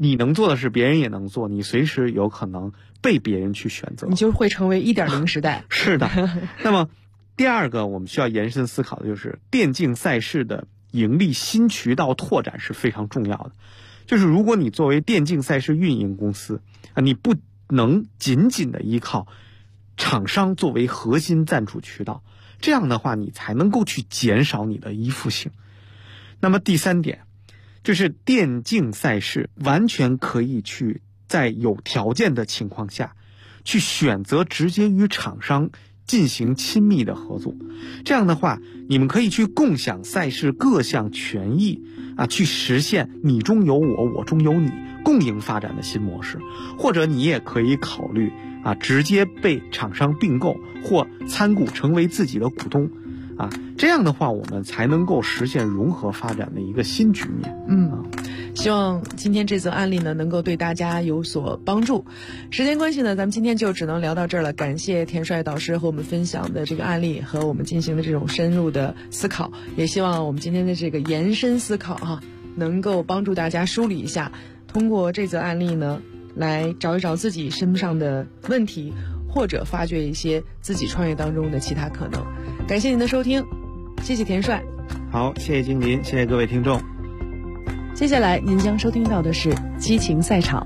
你能做的事别人也能做，你随时有可能被别人去选择， 你就会成为1.0时代。 是的。那么第二个我们需要延伸思考的就是电竞赛事的盈利新渠道拓展是非常重要的。就是如果你作为电竞赛事运营公司你不能仅仅的依靠厂商作为核心赞助渠道，这样的话你才能够去减少你的依附性。那么第三点就是电竞赛事完全可以去在有条件的情况下去选择直接与厂商进行亲密的合作，这样的话你们可以去共享赛事各项权益去实现你中有我，我中有你，共赢发展的新模式。或者你也可以考虑直接被厂商并购或参股成为自己的股东这样的话我们才能够实现融合发展的一个新局面。 希望今天这则案例呢能够对大家有所帮助。时间关系呢，咱们今天就只能聊到这儿了。感谢田帅导师和我们分享的这个案例和我们进行的这种深入的思考，也希望我们今天的这个延伸思考能够帮助大家梳理一下，通过这则案例呢来找一找自己身上的问题，或者发掘一些自己创业当中的其他可能。感谢您的收听，谢谢田帅。 好，谢谢金林，谢谢各位听众。 接下来您将收听到的是激情赛场。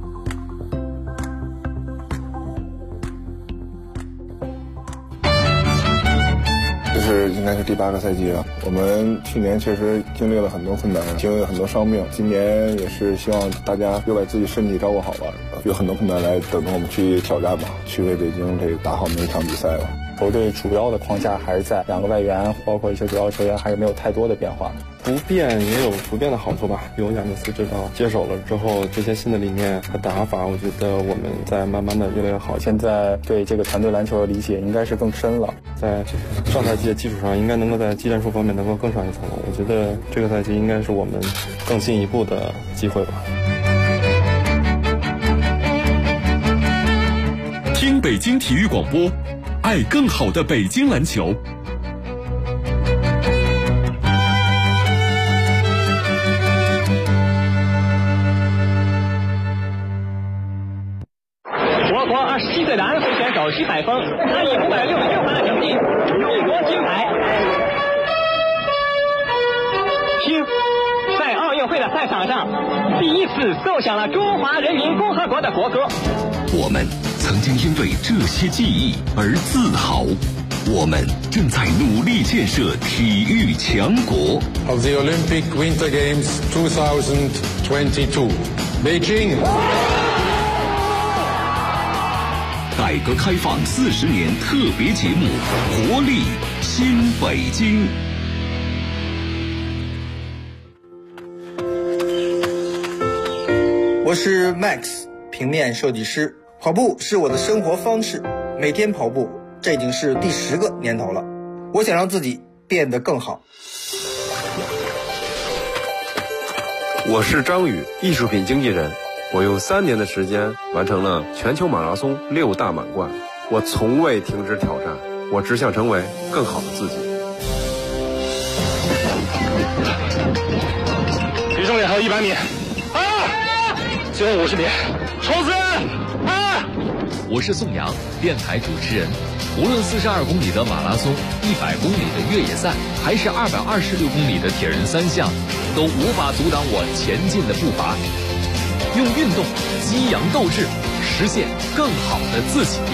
这是应该是第8个赛季了。我们去年确实经历了很多困难，经历了很多伤病，今年也是希望大家又把自己身体照顾好吧，有很多困难来等着我们去挑战吧，去为北京这个打好每一场比赛吧。 球队主要的框架还是在2个外援，包括一些主要球员还是没有太多的变化。 不变也有不变的好处吧。有亚尼斯指导接手了之后，这些新的理念和打法，我觉得我们在慢慢的越来越好。 现在对这个团队篮球的理解应该是更深了， 在上赛季的基础上，应该能够在技战术方面能够更上一层楼。我觉得这个赛季应该是我们更进一步的机会吧。 听北京体育广播，爱更好的北京篮球。 我国27岁的安徽选手徐海峰，他以566分的成绩荣夺金牌。听，在奥运会的赛场上，第一次奏响了中华人民共和国的国歌。 我们曾经因为这些记忆而自豪，我们正在努力建设体育强国。 Of the Olympic Winter Games 2022, Beijing。 改革开放40年特别节目，活力新北京。 我是 Max， 平面设计师。跑步是我的生活方式，每天跑步，这已经是第10个年头了。我想让自己变得更好。 我是张宇，艺术品经纪人。我用3年的时间完成了全球马拉松6大满贯。我从未停止挑战，我只想成为更好的自己。 比重点还有100米，最后50米，冲刺！ 我是宋阳，电台主持人。无论42公里的马拉松、100公里的越野赛，还是226公里的铁人3项，都无法阻挡我前进的步伐。用运动激扬斗志，实现更好的自己。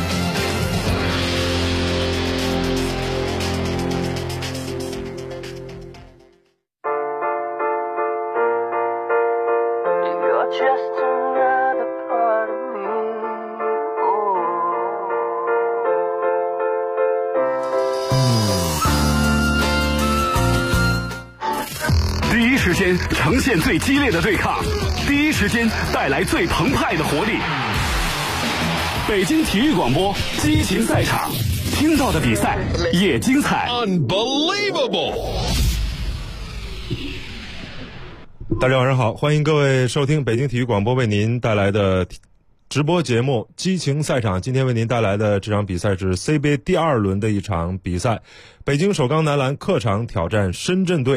第一时间呈现最激烈的对抗，第一时间带来最澎湃的活力。北京体育广播激情赛场，听到的比赛也精彩。 Unbelievable！ 大家晚上好，欢迎各位收听北京体育广播为您带来的直播节目激情赛场。今天为您带来的这场比赛是 CBA 第2轮的一场比赛，北京首钢男篮客场挑战深圳队。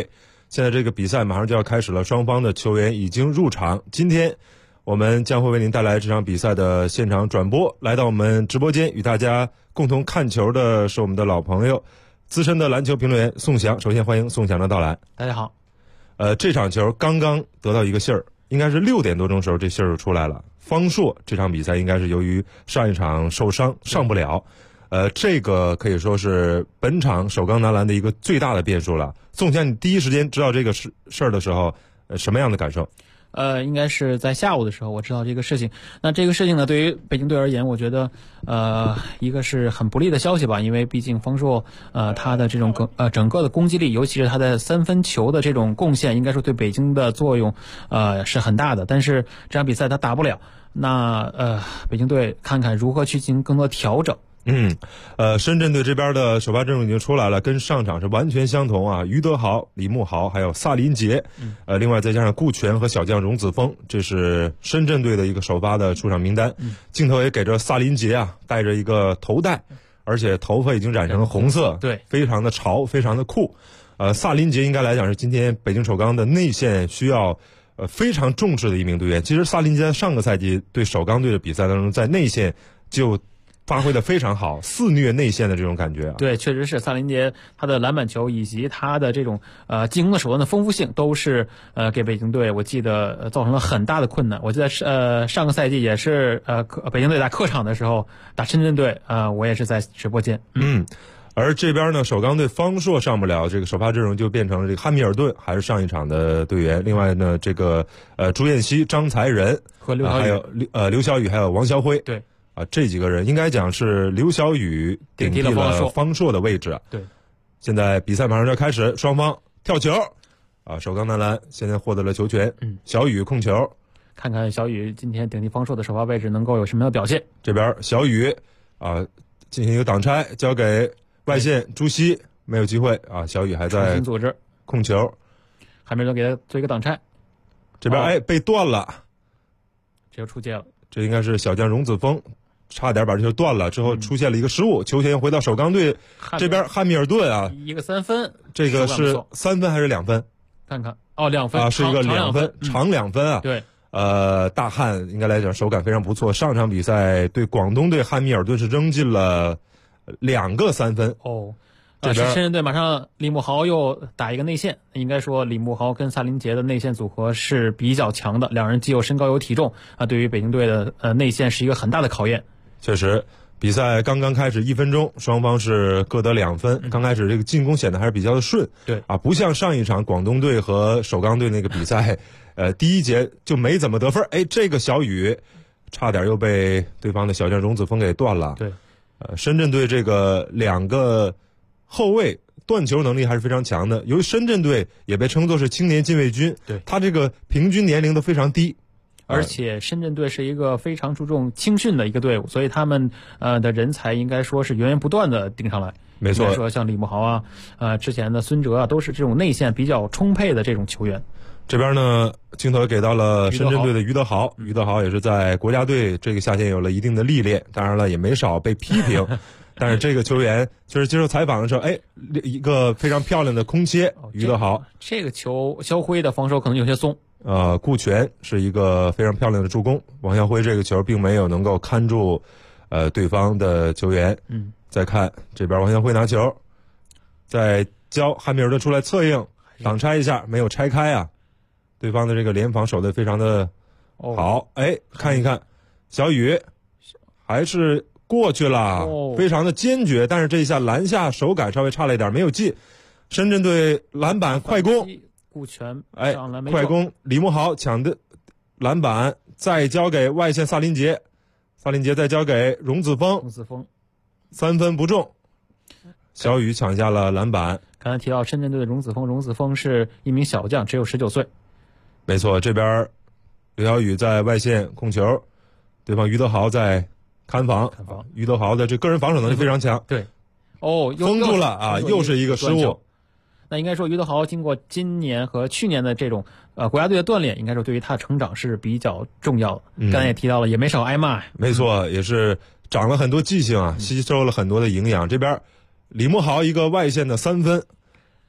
现在这个比赛马上就要开始了，双方的球员已经入场。今天我们将会为您带来这场比赛的现场转播。来到我们直播间与大家共同看球的是我们的老朋友，资深的篮球评论员宋翔。首先欢迎宋翔的到来。 大家好。 这场球刚刚得到一个信儿，应该是6点多钟时候这信儿就出来了。方硕这场比赛应该是由于上一场受伤上不了，这个可以说是本场首钢男篮的一个最大的变数了。宋翔，你第一时间知道这个事儿的时候，什么样的感受？ 应该是在下午的时候我知道这个事情。那这个事情呢，对于北京队而言，我觉得一个是很不利的消息吧，因为毕竟方硕他的这种整个的攻击力，尤其是他的3分球的这种贡献，应该说对北京的作用是很大的。但是这场比赛他打不了，那北京队看看如何去进行更多调整。 深圳队这边的首发阵容已经出来了，跟上场是完全相同啊。于德豪、李慕豪还有萨林杰，另外再加上顾全和小将荣子峰，这是深圳队的一个首发的出场名单。镜头也给着萨林杰啊，戴着一个头带，而且头发已经染成红色， 对， 非常的潮，非常的酷。萨林杰应该来讲是今天北京首钢的内线需要非常重视的一名队员。其实萨林杰上个赛季对首钢队的比赛当中，在内线就发挥的非常好，肆虐内线的这种感觉啊。 对，确实是萨林杰他的篮板球以及他的这种进攻的手段的丰富性，都是给北京队我记得造成了很大的困难。我记得上个赛季也是北京队打客场的时候打深圳队，我也是在直播间。 而这边呢，首钢队方硕上不了，这个首发阵容就变成了这个汉密尔顿，还是上一场的队员。另外呢，这个朱彦西、张才仁和刘晓宇， 还有刘晓宇，还有王肖辉。 对。 这几个人应该讲是刘晓宇顶替了方硕的位置。 对， 现在比赛马上就要开始，双方跳球首钢男篮现在获得了球权。小宇控球， 看看小宇今天顶替方硕的首发位置能够有什么样的表现。 这边小宇进行一个挡拆，交给外线朱熹，没有机会小宇还在组织控球， 还没人给他做一个挡拆。 这边被断了， 这就出界了。 这应该是小将荣子峰。差点把这球断了，之后出现了一个失误，球权又回到首钢队这边。汉密尔顿一个3分， 这个是3分还是2分？ 看看2分是一个2分，长2分啊。 对， 大汉应该来讲手感非常不错。上场比赛对广东队汉密尔顿是扔进了2个3分。 这边深圳队马上李慕豪又打一个内线，应该说李慕豪跟萨林杰的内线组合是比较强的，两人既有身高有体重对于北京队的内线是一个很大的考验。 确实，比赛刚刚开始1分钟，双方是各得2分。刚开始这个进攻显得还是比较的顺， 对不像上一场广东队和首钢队那个比赛，第一节就没怎么得分。这个小宇差点又被对方的小将荣子峰给断了。 对， 深圳队这个2个后卫断球能力还是非常强的。由于深圳队也被称作是青年禁卫军， 对， 他这个平均年龄都非常低。 而且深圳队是一个非常注重青训的一个队伍，所以他们的人才应该说是源源不断的顶上来。 没错， 说像李慕豪之前的孙哲都是这种内线比较充沛的这种球员。 这边呢，镜头给到了深圳队的于德豪。于德豪也是在国家队这个夏天有了一定的历练，当然了也没少被批评。但是这个球员就是接受采访的时候，一个非常漂亮的空切，于德豪。 这个球肖辉的防守可能有些松。 顾全是一个非常漂亮的助攻，王肖辉这个球并没有能够看住对方的球员。再看这边王肖辉拿球，再交汉密尔顿出来策应，挡拆一下，没有拆开啊。对方的这个联防守得非常的好。看一看小宇还是过去了，非常的坚决，但是这一下篮下手感稍微差了一点，没有进。深圳队篮板快攻， 顾全快攻，李慕豪抢的篮板，再交给外线萨林杰，萨林杰再交给荣子峰，3分不中，小宇抢下了篮板。 刚才提到深圳队的荣子峰是一名小将，只有19岁。 没错，这边刘晓宇在外线控球，对方于德豪在看防。于德豪的这个人防守能力非常强。 对， 封住了又是一个失误。 那应该说于德豪经过今年和去年的这种国家队的锻炼，应该说对于他的成长是比较重要的。刚才也提到了，也没少挨骂。 没错，也是长了很多记性吸收了很多的营养。这边李慕豪一个外线的3分，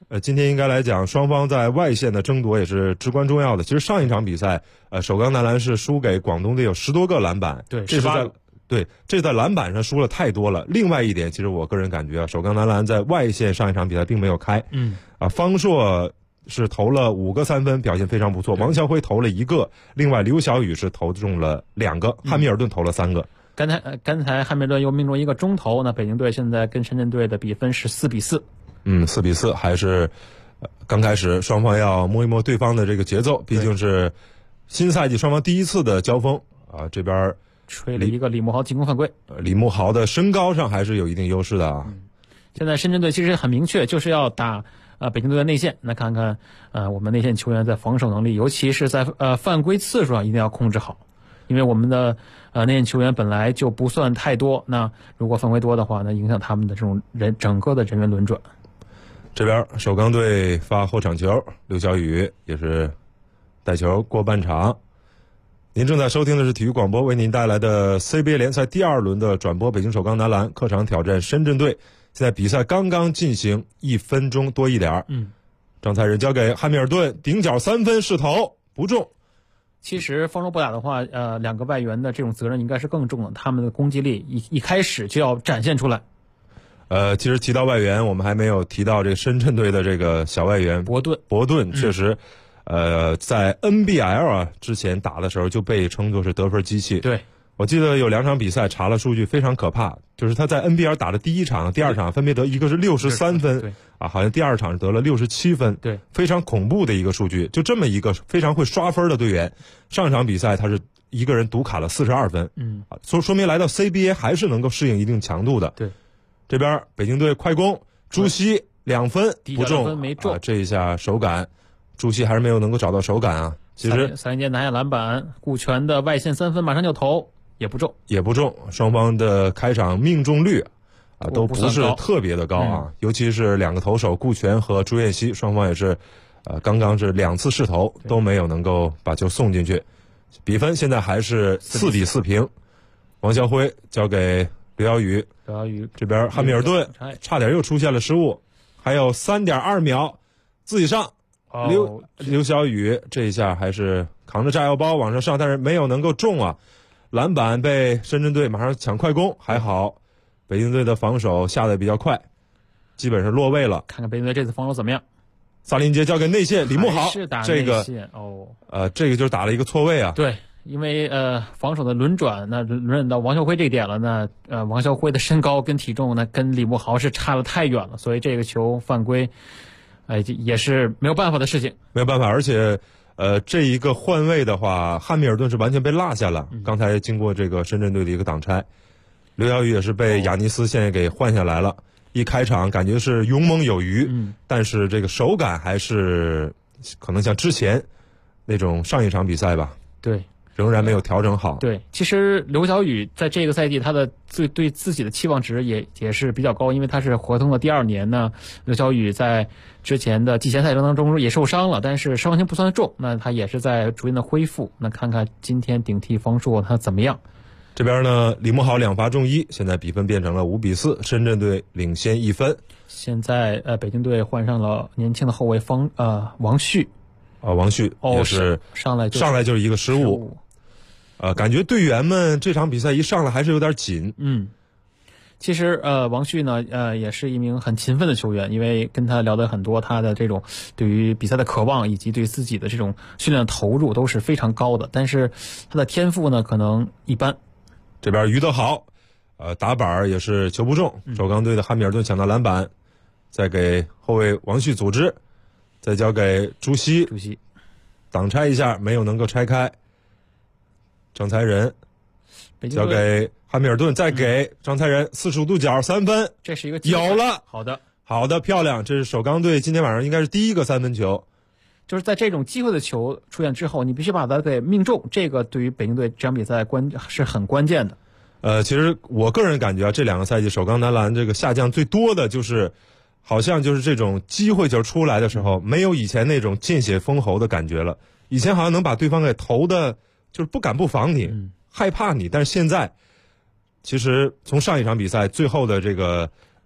今天应该来讲，双方在外线的争夺也是至关重要的。其实上一场比赛，首钢男篮是输给广东队有10多个篮板， 对 18个。对，这在篮板上输了太多了。另外一点，其实我个人感觉啊，首钢男篮在外线上一场比赛并没有开。方硕是投了5个3分，表现非常不错。王啸辉投了1个，另外刘晓宇是投中了2个，汉密尔顿投了3个。 刚才汉密尔顿又命中1个中投，那北京队现在跟深圳队的比分是4-4。 4-4，还是刚开始，双方要摸一摸对方的这个节奏，毕竟是新赛季双方第一次的交锋啊。这边吹了一个李慕豪进攻犯规， 李慕豪的身高上还是有一定优势的啊。 现在深圳队其实很明确，就是要打北京队的内线。那看看我们内线球员在防守能力，尤其是在犯规次数上一定要控制好，因为我们的内线球员本来就不算太多，那如果犯规多的话，那影响他们的这种整个的人员轮转。 这边首钢队发后场球，刘晓宇也是带球过半场。您正在收听的是体育广播为您带来的 CBA 联赛第2轮的转播，北京首钢男篮客场挑战深圳队。现在比赛刚刚进行1分钟多一点。张才仁交给汉密尔顿，顶角3分试投不中。 其实方舟不打的话，2个外援的这种责任应该是更重的，他们的攻击力一开始就要展现出来。 其实提到外援，我们还没有提到这个深圳队的这个小外援伯顿，确实，在 NBL 啊之前打的时候就被称作是得分机器。 对， 我记得有2场比赛查了数据非常可怕，就是他在 NBL 打的第1场、第2场分别得一个是63分， 对啊，好像第2场得了67分， 对， 非常恐怖的一个数据。就这么一个非常会刷分的队员，上一场比赛他是一个人独卡了42分，说明来到 CBA 还是能够适应一定强度的。 对。 这边北京队快攻，朱熹2分不中， 分没中， 这一下手感，朱熹还是没有能够找到手感啊。其实三连拿下篮板，顾全的外线3分马上就投，也不中， 双方的开场命中率都不是特别的高啊，尤其是2个投手顾全和朱彦曦，双方也是刚刚是2次试投都没有能够把球送进去，比分现在还是4-4平。王啸辉交给刘晓宇这边汉密尔顿差点又出现了失误，还有3.2秒自己上。刘晓宇这一下还是扛着炸药包往上上，但是没有能够中啊。篮板被深圳队马上抢快攻，还好北京队的防守下得比较快，基本上落位了。 看看北京队这次防守怎么样。 萨林杰交给内线李慕豪，这个这个就是打了一个错位啊。 对，因为防守的轮转，那轮转到王啸辉这个点了，那王啸辉的身高跟体重呢跟李慕豪是差得太远了，所以这个球犯规，也是没有办法的事情。 没有办法，而且这一个换位的话，汉密尔顿是完全被落下了。刚才经过这个深圳队的一个挡拆，刘晓宇也是被亚尼斯现在给换下来了。一开场感觉是勇猛有余，但是这个手感还是可能像之前那种上一场比赛吧。 对。 仍然没有调整好。 对，其实刘晓宇在这个赛季他的对自己的期望值也是比较高，因为他是合同的第2年呢。刘晓宇在之前的季前赛当中也受伤了，但是伤情不算重，那他也是在逐渐的恢复。那看看今天顶替方硕他怎么样。 这边呢，李慕豪2罚中1，现在比分变成了5-4，深圳队领先1分。 现在北京队换上了年轻的后卫王旭。 王旭也是上来就是一个失误。感觉队员们这场比赛一上来还是有点紧。 其实王旭呢也是一名很勤奋的球员，因为跟他聊的很多，他的这种对于比赛的渴望以及对自己的这种训练投入都是非常高的，但是他的天赋呢可能一般。 这边于德豪打板也是球不中，首钢队的汉密尔顿抢到篮板，再给后卫王旭组织，再交给朱熹挡拆一下没有能够拆开，张才仁交给汉密尔顿，再给张才仁45度角3分， 这是一个有了， 好的漂亮，这是首钢队今天晚上应该是第一个3分球。 就是在这种机会的球出现之后，你必须把它给命中，这个对于北京队这场比赛是很关键的。 其实我个人感觉这2个赛季首钢男篮这个下降最多的就是好像就是这种机会球出来的时候没有以前那种见血封喉的感觉了。以前好像能把对方给投的就是不敢不防你，害怕你，但是现在其实从上一场比赛最后的这个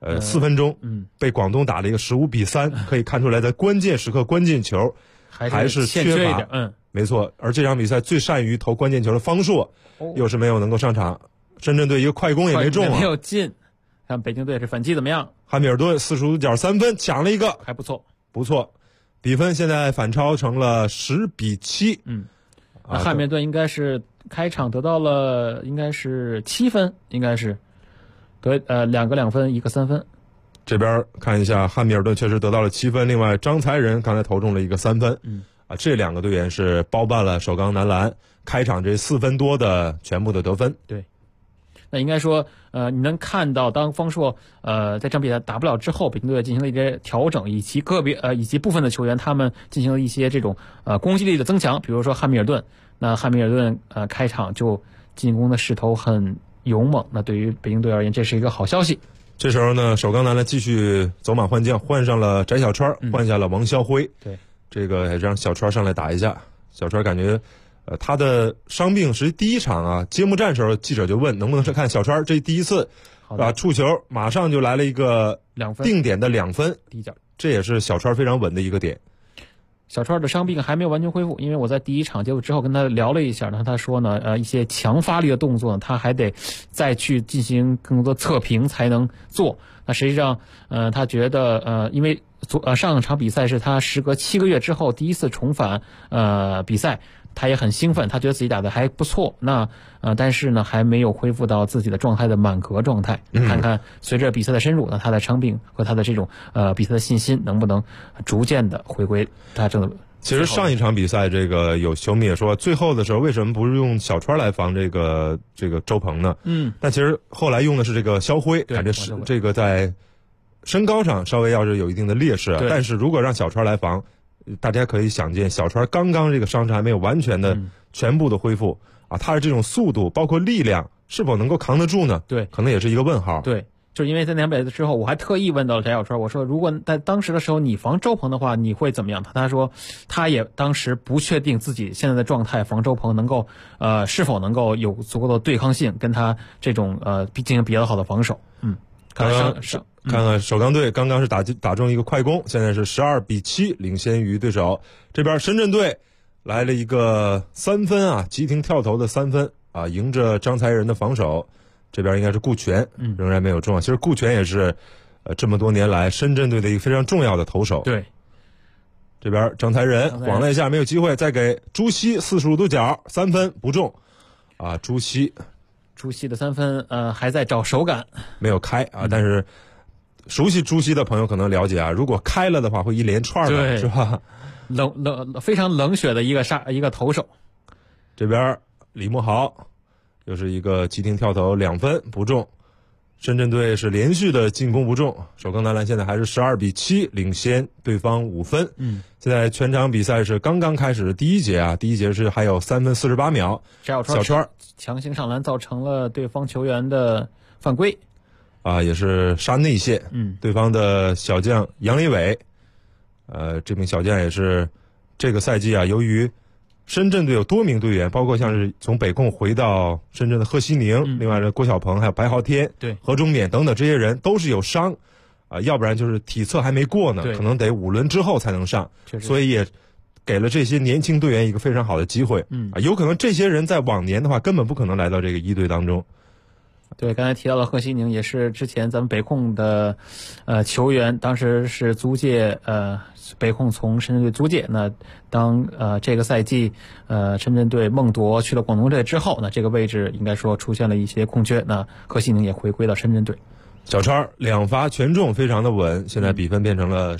4分钟，被广东打了一个15-3，可以看出来在关键时刻关键球还是缺乏。没错。而这场比赛最善于投关键球的方硕，又是没有能够上场。深圳队一个快攻也没中啊， 没有进。看北京队是反击怎么样？ 汉密尔顿45脚3分抢了一个， 还不错， 不错。比分现在反超成了10-7。 那汉密尔顿应该是开场得到了应该是7分，应该是得2个2分，1个3分。 这边看一下，汉密尔顿确实得到了7分，另外张才仁刚才投中了一个3分。这2个队员是包办了首钢男篮开场这4分多的全部的得分。 对。那应该说，你能看到，当方硕在这场比赛打不了之后，北京队进行了一些调整，以及以及部分的球员他们进行了一些这种攻击力的增强，比如说汉密尔顿。那汉密尔顿开场就进攻的势头很勇猛，那对于北京队而言，这是一个好消息。 这时候呢，首钢男篮继续走马换将，换上了翟小川，换下了王霄辉。 对， 这个也让小川上来打一下。小川感觉。他的伤病是第一场啊，揭幕战时候记者就问能不能看小川，这第一次触球马上就来了一个定点的2分，这也是小川非常稳的一个点。 小川的伤病还没有完全恢复，因为我在第一场结束之后跟他聊了一下，他说呢，一些强发力的动作呢，他还得再去进行更多的测评才能做。那实际上，他觉得因为上场比赛是他时隔7个月之后第一次重返比赛。他也很兴奋，他觉得自己打得还不错。那但是呢，还没有恢复到自己的状态的满格状态。看看随着比赛的深入呢，他的伤病和他的这种比赛的信心能不能逐渐的回归他正的。 其实上一场比赛，这个有球迷也说，最后的时候为什么不是用小川来防这个周鹏呢？但其实后来用的是这个肖辉，感觉是这个在身高上稍微要是有一定的劣势，但是如果让小川来防。大家可以想见，小川刚刚这个伤势还没有完全的全部的恢复啊，他的这种速度包括力量是否能够扛得住呢？ 对， 可能也是一个问号。 对，就是因为在那场比赛之后，我还特意问到了翟小川，我说如果在当时的时候你防周鹏的话，你会怎么样？他说他也当时不确定自己现在的状态防周鹏能够是否能够有足够的对抗性，跟他这种进行比较好的防守。 看看首钢队刚刚是打中一个快攻，现在是12-7领先于对手。这边深圳队来了一个3分啊，急停跳投的3分啊，迎着张才仁的防守。这边应该是顾全，仍然没有中。其实顾全也是这么多年来深圳队的一个非常重要的投手。 对， 这边张才仁晃了一下没有机会，再给朱熹45度角3分不中啊，朱熹的3分还在找手感， 没有开啊，但是。熟悉朱熹的朋友可能了解啊，如果开了的话会一连串的，是吧？ 非常冷血的一个投手。 这边李慕豪又是一个急停跳投2分不中，深圳队是连续的进攻不中，首钢男篮现在还是12-7领先对方5分。现在全场比赛是刚刚开始的第一节啊，第一节是还有3分48秒， 小川强行上篮造成了对方球员的犯规。 啊，也是杀内线，对方的小将杨立伟，这名小将也是这个赛季啊，由于深圳队有多名队员，包括像是从北控回到深圳的贺西宁，另外的郭晓鹏，还有白昊天、何忠勉等等这些人都是有伤，要不然就是体测还没过呢，可能得5轮之后才能上，所以也给了这些年轻队员一个非常好的机会，有可能这些人在往年的话根本不可能来到这个一队当中。 对，刚才提到了贺西宁，也是之前咱们北控的球员，当时是租借北控从深圳队租借。那当这个赛季深圳队梦夺去了广东队之后，那这个位置应该说出现了一些空缺，那贺西宁也回归到深圳队。 小川2发全中，非常的稳，现在比分变成了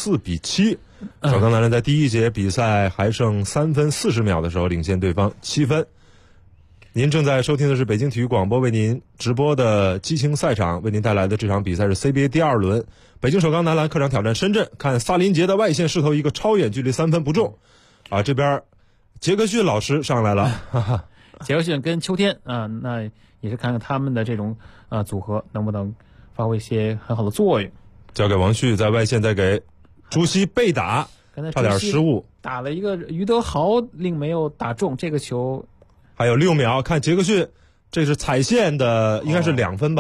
14-7。首钢男篮在第一节比赛还剩3分40秒的时候领先对方7分。您正在收听的是北京体育广播为您直播的激情赛场，为您带来的这场比赛是 CBA 第2轮，北京首钢男篮客场挑战深圳，看萨林杰的外线试投一个超远距离3分不中，啊，这边杰克逊老师上来了，哈哈， 杰克逊跟秋天啊，那也是看看他们的这种组合能不能发挥一些很好的作用。 交给王旭在外线，再给朱熹被打，差点失误， 打了一个于德豪，另没有打中这个球。 还有6秒，看杰克逊，这是踩线的，应该是2分吧？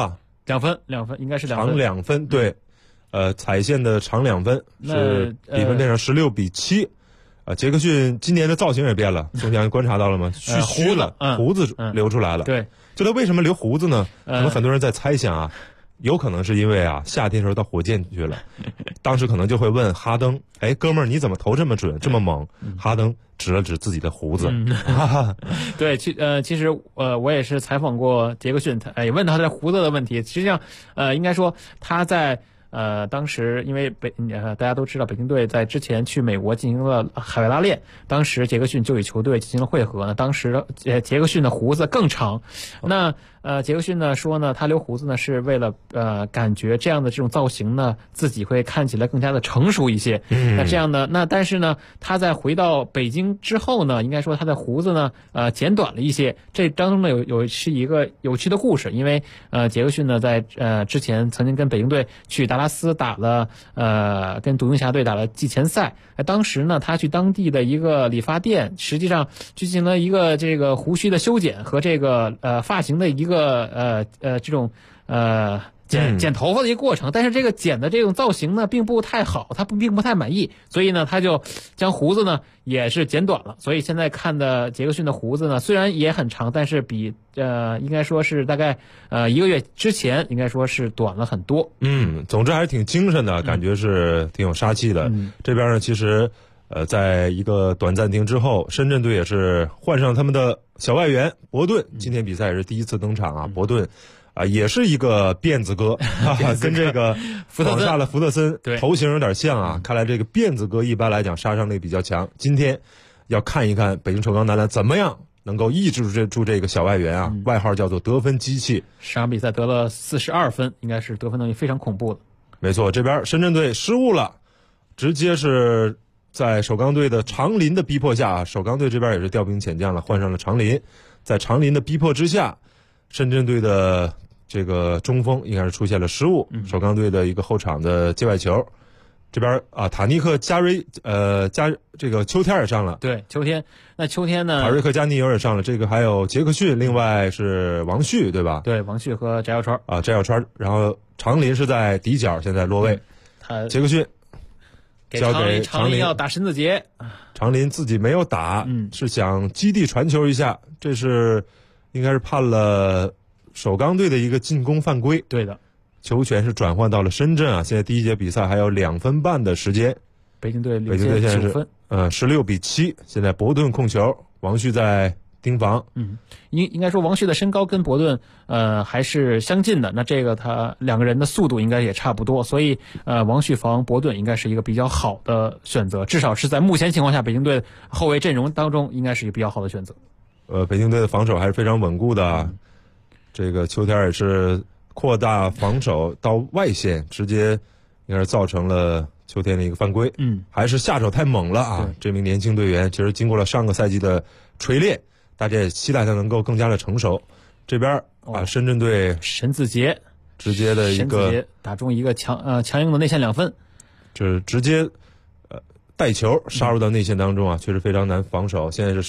2分应该是2分， 长2分，对，踩线的长2分，是比分变成16-7。杰克逊今年的造型也变了，宋翔观察到了吗？虚了，胡子留出来了。 对， 就他为什么留胡子呢？可能很多人在猜想啊，有可能是因为啊，夏天时候到火箭去了，当时可能就会问哈登，哎，哥们儿，你怎么投这么准，这么猛？哈登指了指自己的胡子。 对，其实我也是采访过杰克逊，也问他的胡子的问题。实际上，应该说他在。当时因为大家都知道，北京队在之前去美国进行了海外拉练，当时杰克逊就与球队进行了会合呢。当时杰克逊的胡子更长，那杰克逊呢说呢，他留胡子呢是为了感觉这样的这种造型呢，自己会看起来更加的成熟一些。那这样呢，但是呢，他在回到北京之后呢，应该说他的胡子呢剪短了一些。这当中呢是一个有趣的故事，因为杰克逊呢在之前曾经跟北京队去达拉斯打了跟独行侠队打了季前赛。当时呢，他去当地的一个理发店，实际上进行了一个这个胡须的修剪和这个发型的一个这种剪头发的一个过程，但是这个剪的这种造型呢并不太好，他并不太满意，所以呢他就将胡子呢也是剪短了。所以现在看的杰克逊的胡子呢虽然也很长，但是比应该说是大概1个月之前应该说是短了很多。 总之还是挺精神的，感觉是挺有杀气的。这边呢其实在一个短暂停之后，深圳队也是换上他们的小外援伯顿，今天比赛也是第一次登场啊。伯顿也是一个辫子哥，跟这个广厦的福特森头型有点像啊。看来这个辫子哥一般来讲杀伤力比较强。今天要看一看北京首钢男篮怎么样能够抑制住这个小外援啊，外号叫做得分机器。 上场比赛得了42分，应该是得分能力非常恐怖的。 没错，这边深圳队失误了，直接是在首钢队的长林的逼迫下，首钢队这边也是调兵遣将了，换上了长林。在长林的逼迫之下，深圳队的这个中锋应该是出现了失误，首钢队的一个后场的界外球。这边啊，塔尼克加这个秋天也上了。 对，秋天呢？ 塔瑞克加尼尔也上了，这个还有杰克逊，另外是王旭，对吧？ 对，王旭和翟小川啊，翟小川，然后长林是在底角，现在落位。杰克逊交给长林要打申子杰， 长林自己没有打，是想基地传球一下，这是应该是判了首钢队的一个进攻犯规。 对的。 球权是转换到了深圳啊！现在第一节比赛还有2分半的时间， 北京队现在是9分，16-7。现在伯顿控球，王旭在盯防。 应该说王旭的身高跟伯顿还是相近的，那这个他2个人的速度应该也差不多，所以王旭防伯顿应该是一个比较好的选择，至少是在目前情况下北京队后卫阵容当中应该是一个比较好的选择。 北京队的防守还是非常稳固的啊，这个秋天也是扩大防守到外线，直接应该是造成了秋天的一个犯规。还是下手太猛了啊！这名年轻队员其实经过了上个赛季的锤炼，大家也期待他能够更加的成熟。这边深圳队申子杰直接的一个打中一个强硬的内线2分， 就是直接带球杀入到内线当中啊，确实非常难防守。现在是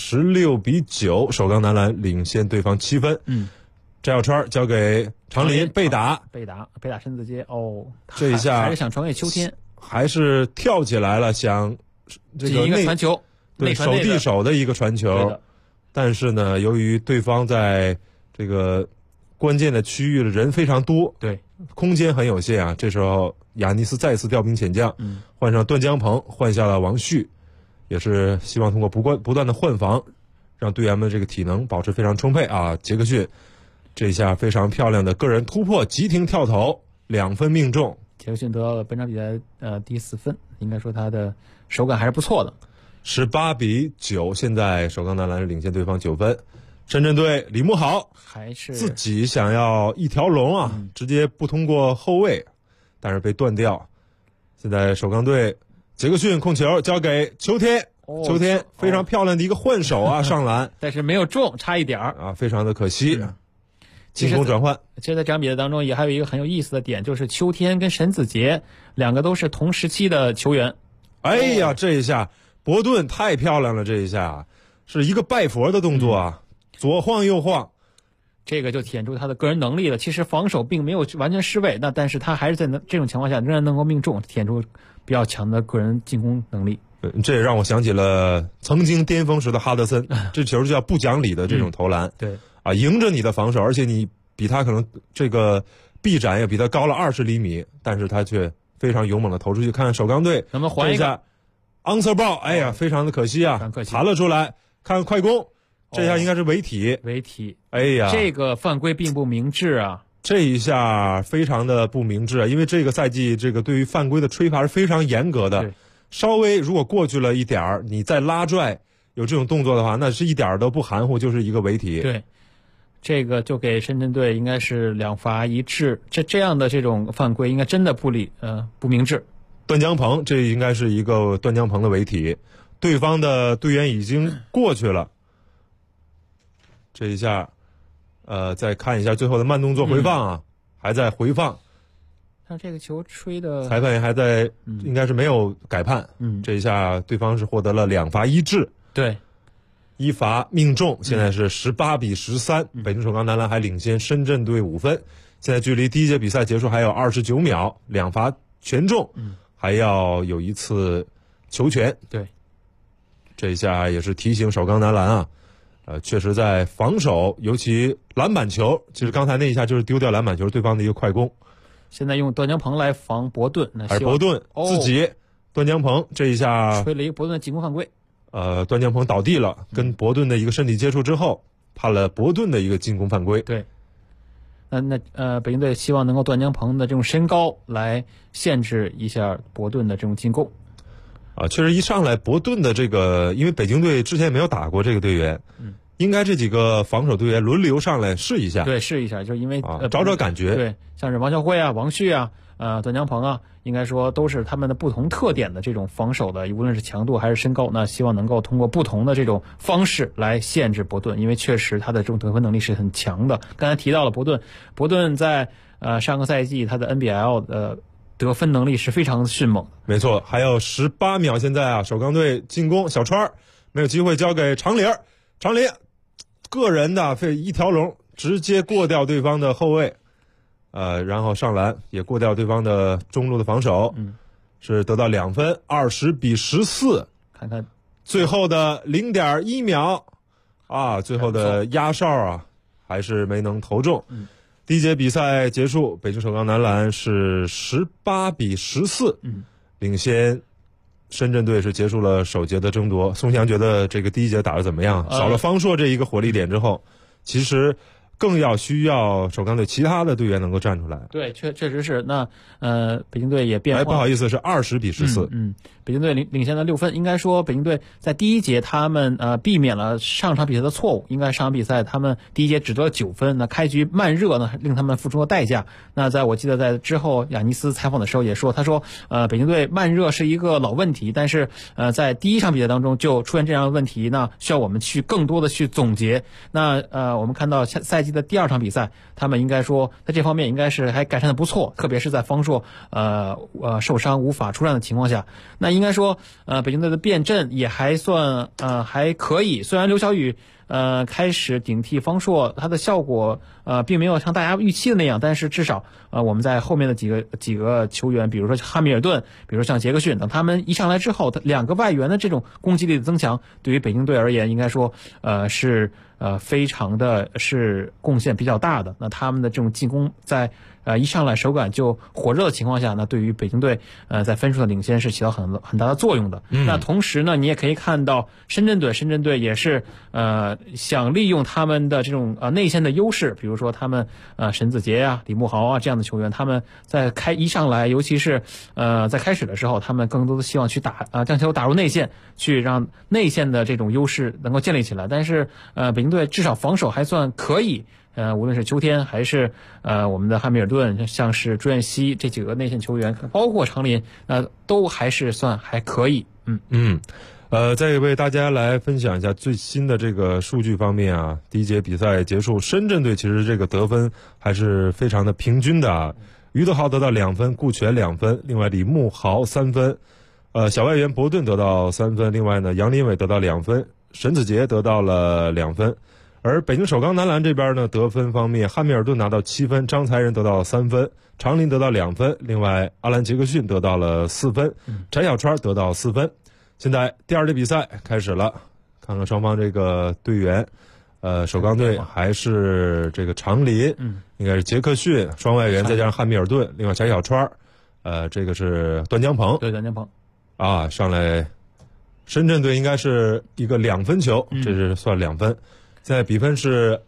16-9，首钢男篮领先对方7分。翟小川交给长林，被打申子杰。 这一下还是想传给秋天， 还是跳起来了，想这个一个传球， 对手递手的一个传球。但是呢，由于对方在这个关键的区域的人非常多， 对， 空间很有限啊。这时候亚尼斯再次调兵遣将，换上段江鹏，换下了王旭，也是希望通过不断的换防，让队员们这个体能保持非常充沛啊。杰克逊这一下非常漂亮的个人突破，急停跳投，2分命中。 杰克逊得到了本场比赛第4分，应该说他的手感还是不错的。 18-9，现在首钢男篮是领先对方9分。深圳队李慕豪还是自己想要一条龙啊，直接不通过后卫，但是被断掉。现在首钢队杰克逊控球交给秋天。秋天非常漂亮的一个换手啊，上篮， 但是没有中，差一点啊，非常的可惜。进攻转换。 其实在这场比赛当中也还有一个很有意思的点，就是秋天跟申子杰2个都是同时期的球员。 哎呀，这一下伯顿太漂亮了，这一下是一个拜佛的动作啊，左晃右晃， 这个就体现出他的个人能力了。其实防守并没有完全失位，但是他还是在这种情况下仍然能够命中，体现出比较强的个人进攻能力。 这也让我想起了曾经巅峰时的哈德森，这球就叫不讲理的这种投篮。 对啊，迎着你的防守，而且你比他可能这个臂展也比他高了20厘米，但是他却非常勇猛的投出去。看首钢队， 咱们还一下 answer ball， 哎呀，非常的可惜啊，弹了出来。看快攻，这下应该是违体。 违体， 哎呀， 这个犯规并不明智啊。 这一下非常的不明智啊，因为这个赛季这个对于犯规的吹罚是非常严格的。稍微如果过去了一点儿，你再拉拽有这种动作的话，那是一点都不含糊，就是一个违体。 对，这个就给深圳队应该是2罚1掷，这样的这种犯规应该真的不明智。 段江鹏，这应该是一个段江鹏的违体，对方的队员已经过去了。这一下，再看一下最后的慢动作回放啊，还在回放。 但这个球吹的， 裁判也还在，应该是没有改判。这一下对方是获得了2罚1掷， 对 ，1罚命中，现在是18比13，北京首钢男篮还领先深圳队5分。现在距离第一节比赛结束还有29秒，2罚全中，还要有一次球权。 对， 这一下也是提醒首钢男篮啊，确实在防守，尤其篮板球，其实刚才那一下就是丢掉篮板球，对方的一个快攻。 现在用段江鹏来防伯顿， 而伯顿自己，段江鹏这一下吹了一个伯顿的进攻犯规。 段江鹏倒地了，跟伯顿的一个身体接触之后，判了伯顿的一个进攻犯规。 对，北京队希望能够段江鹏的这种身高来限制一下伯顿的这种进攻。 确实一上来伯顿的这个，因为北京队之前没有打过这个队员，应该这几个防守队员轮流上来试一下。 对，试一下，就是因为找找感觉。 对，像是王晓辉啊、王旭啊、段江鹏啊，应该说都是他们的不同特点的这种防守的，无论是强度还是身高，那希望能够通过不同的这种方式来限制伯顿，因为确实他的这种得分能力是很强的。刚才提到了伯顿在上个赛季他的 NBL 的得分能力是非常迅猛的。 没错，还有18秒，现在啊，首钢队进攻，小川没有机会交给长林个人的一条龙直接过掉对方的后卫，然后上篮也过掉对方的中路的防守，是得到2分，20比14。 看看最后的0.1秒啊，最后的压哨啊，还是没能投中。第一节比赛结束，北京首钢男篮是18比14，领先。深圳队是结束了首节的争夺。宋翔觉得这个第一节打得怎么样？少了方硕这一个火力点之后，其实更需要首钢队其他的队员能够站出来。 对，确实是。那北京队也变化。 不好意思，是20比14。 北京队领先了6分。应该说，北京队在第一节他们避免了上场比赛的错误。应该上场比赛他们第一节只得了9分。那开局慢热呢，令他们付出了代价。那我记得在之后亚尼斯采访的时候也说，他说北京队慢热是一个老问题，但是在第一场比赛当中就出现这样的问题，那需要我们去更多的去总结。那我们看到赛季的第2场比赛，他们应该说在这方面应该是还改善的不错，特别是在方硕受伤无法出战的情况下。那应该说北京队的变阵也还算还可以。虽然刘晓宇开始顶替方硕，他的效果并没有像大家预期的那样，但是至少我们在后面的几个球员，比如说哈密尔顿，比如说像杰克逊等，他们一上来之后2个外援的这种攻击力的增强，对于北京队而言应该说是非常的是贡献比较大的。那他们的这种进攻在一上来手感就火热的情况下，那对于北京队在分数的领先是起到很大的作用的。那同时呢，你也可以看到深圳队也是想利用他们的这种内线的优势，比如说他们沈子杰啊、李慕豪啊这样的球员，他们在一上来，尤其是在开始的时候，他们更多的希望去将球打入内线，去让内线的这种优势能够建立起来。但是北京队至少防守还算可以。无论是秋天还是我们的汉密尔顿，像是朱彦西这几个内线球员，包括长林，都还是算还可以。 再为大家来分享一下最新的这个数据方面啊。第一节比赛结束，深圳队其实这个得分还是非常的平均的啊。于德豪得到2分，顾全2分，另外李慕豪3分，小外援伯顿得到3分，另外呢杨林伟得到2分，沈子杰得到了2分。 而北京首钢男篮这边呢，得分方面，汉密尔顿拿到7分，张才仁得到3分，常林得到2分，另外阿兰杰克逊得到了4分，翟小川得到4分。现在第2节比赛开始了，看看双方这个队员，首钢队还是这个常林，应该是杰克逊双外援，再加上汉密尔顿，另外翟小川，这个是段江鹏， 对，段江鹏啊，上来。深圳队应该是一个2分球，这是算2分。现在比分是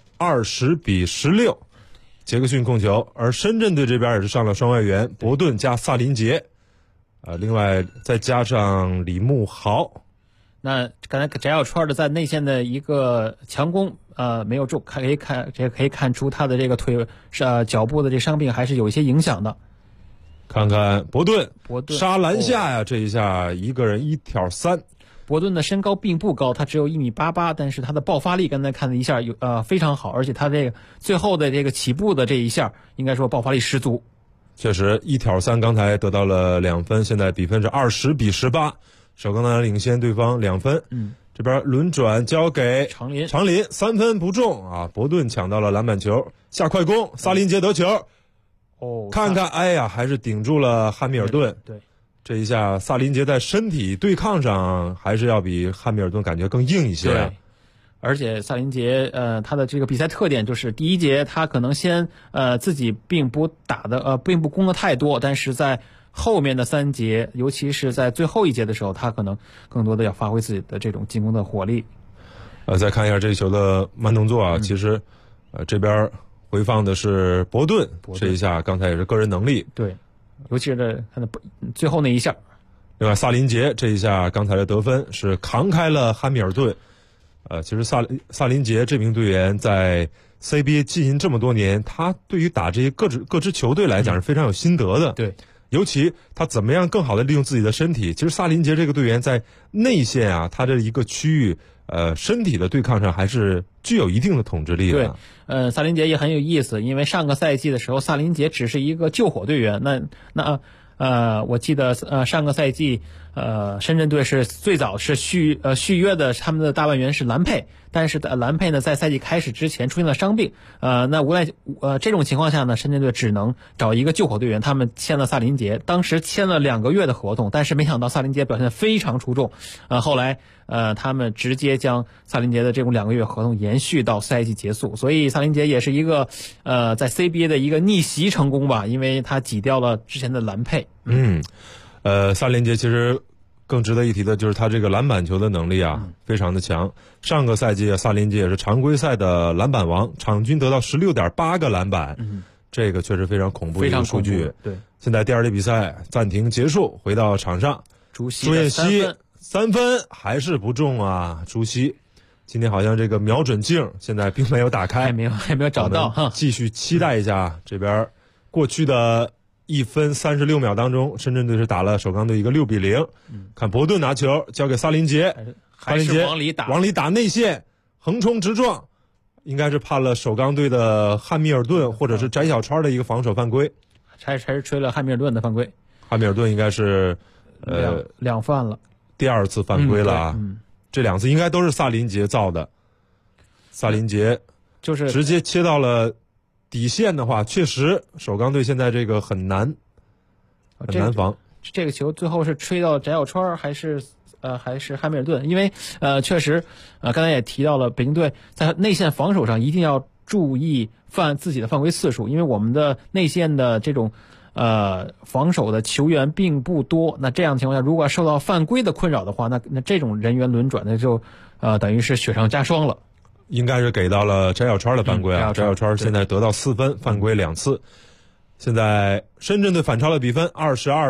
20-16，杰克逊控球，而深圳队这边也是上了双外援，伯顿加萨林杰，另外再加上李慕豪。 那刚才翟小川的在内线的一个强攻，没有中，可以看出他的这个脚部的这伤病还是有一些影响的。 看看伯顿杀篮下呀，这一下一个人1挑3。 伯顿的身高并不高，他只有1.88米，但是他的爆发力刚才看了一下非常好，而且他这个最后的这个起步的这一下，应该说爆发力十足。 确实1挑3，刚才得到了2分，现在比分是20-18，首钢男篮领先对方2分。这边轮转交给常林 3分不中啊，伯顿抢到了篮板球，下快攻，萨林杰得球。看看，哎呀，还是顶住了汉密尔顿。 对。 这一下，萨林杰在身体对抗上还是要比汉密尔顿感觉更硬一些。 对，而且萨林杰他的这个比赛特点就是第一节他可能先自己并不攻的太多，但是在后面的3节，尤其是在最后1节的时候，他可能更多的要发挥自己的这种进攻的火力。 再看一下这球的慢动作啊，其实这边回放的是伯顿，这一下刚才也是个人能力。 对。尤其是看到最后那一下， 另外萨林杰这一下刚才的得分是扛开了汉密尔顿。其实萨林杰这名队员在 CBA 经营这么多年，他对于打这些各支球队来讲是非常有心得的。 对， 尤其他怎么样更好的利用自己的身体。其实萨林杰这个队员在内线啊，他这一个区域身体的对抗上还是具有一定的统治力的。 对，萨林杰也很有意思，因为上个赛季的时候，萨林杰只是一个救火队员。我记得上个赛季深圳队是最早是续约的，他们的大外援是兰佩，但是兰佩呢在赛季开始之前出现了伤病，那无奈这种情况下呢，深圳队只能找一个救火队员，他们签了萨林杰，当时签了2个月的合同，但是没想到萨林杰表现非常出众，后来他们直接将萨林杰的这种2个月合同延续到赛季结束，所以萨林杰也是一个在 CBA 的一个逆袭成功吧，因为他挤掉了之前的兰佩。 萨林杰其实更值得一提的就是他这个篮板球的能力啊，非常的强。上个赛季萨林杰也是常规赛的篮板王，场均得到16.8个篮板，这个确实非常恐怖的一个数据。 对， 现在第2节比赛暂停结束，回到场上， 朱彦西3分还是不中啊！朱熹今天好像这个瞄准镜现在并没有打开， 还没有找到哈。 继续期待一下这边过去的1分36秒当中，深圳队是打了首钢队一个6-0。看伯顿拿球交给萨林杰， 还是往里打内线，横冲直撞，应该是判了首钢队的汉密尔顿或者是翟小川的一个防守犯规， 还是吹了汉密尔顿的犯规。 汉密尔顿应该是两犯了， 第2次犯规了啊。这2次应该都是萨林杰造的。萨林杰就是直接切到了底线的话，确实首钢队现在这个很难防。 这个球最后是吹到翟小川还是汉密尔顿？因为确实刚才也提到了，北京队在内线防守上一定要注意犯自己的犯规次数，因为我们的内线的这种防守的球员并不多。那这样的情况下，如果受到犯规的困扰的话，那这种人员轮转的就等于是雪上加霜了。 应该是给到了翟小川的犯规啊，翟小川现在得到4分，犯规2次。现在深圳队反超了比分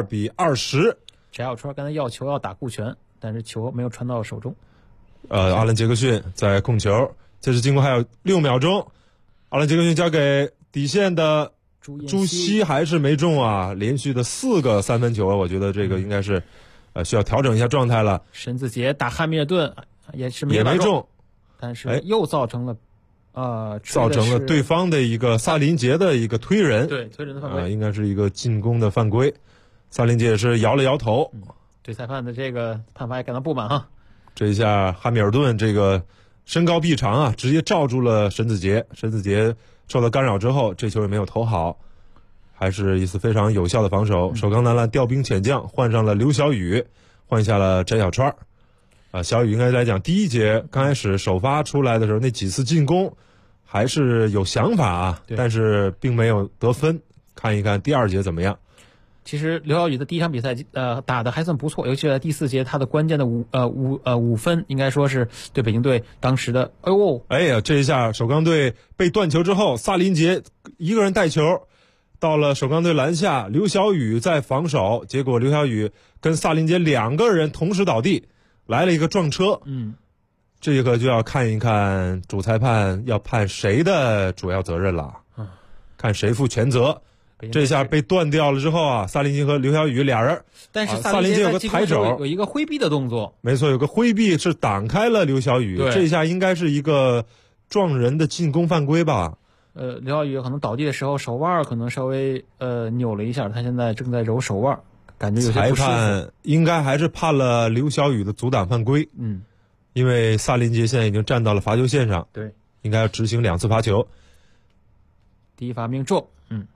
，22-20。 翟小川刚才要球要打顾全，但是球没有传到手中。 阿兰杰克逊在控球，这是经过还有6秒钟，阿兰杰克逊交给底线的朱熹还是没中啊，连续的4个3分球啊，我觉得这个应该是需要调整一下状态了。 申自杰打汉密尔顿也是没中， 但是又造成了对方的一个萨林杰的一个推人， 对推人的犯规， 应该是一个进攻的犯规。萨林杰也是摇了摇头， 对裁判的这个判罚也感到不满哈。 这一下汉密尔顿这个身高臂长啊，直接罩住了沈子杰。沈子杰受到干扰之后，这球也没有投好，还是一次非常有效的防守。首钢男篮调兵遣将，换上了刘晓宇，换下了翟小川。小宇应该来讲，第一节刚开始首发出来的时候，那几次进攻还是有想法啊，但是并没有得分。看一看第二节怎么样。 其实刘晓宇的第一场比赛打得还算不错，尤其是在第4节他的关键的5分，应该说是对北京队当时的哎呀，这一下首钢队被断球之后，萨林杰一个人带球到了首钢队篮下，刘晓宇在防守，结果刘晓宇跟萨林杰2个人同时倒地，来了一个撞车。这个就要看一看主裁判要判谁的主要责任了，看谁负全责。这下被断掉了之后啊，萨林杰和刘晓宇俩人， 但是萨林杰有个抬肘， 有一个挥臂的动作， 没错，有个挥臂是挡开了刘晓宇，这下应该是一个撞人的进攻犯规吧。 刘晓宇可能倒地的时候手腕可能稍微扭了一下，他现在正在揉手腕，感觉有些不舒服。 裁判应该还是判了刘晓宇的阻挡犯规，因为萨林杰现在已经站到了罚球线上， 对， 应该要执行2次罚球。 第一罚命中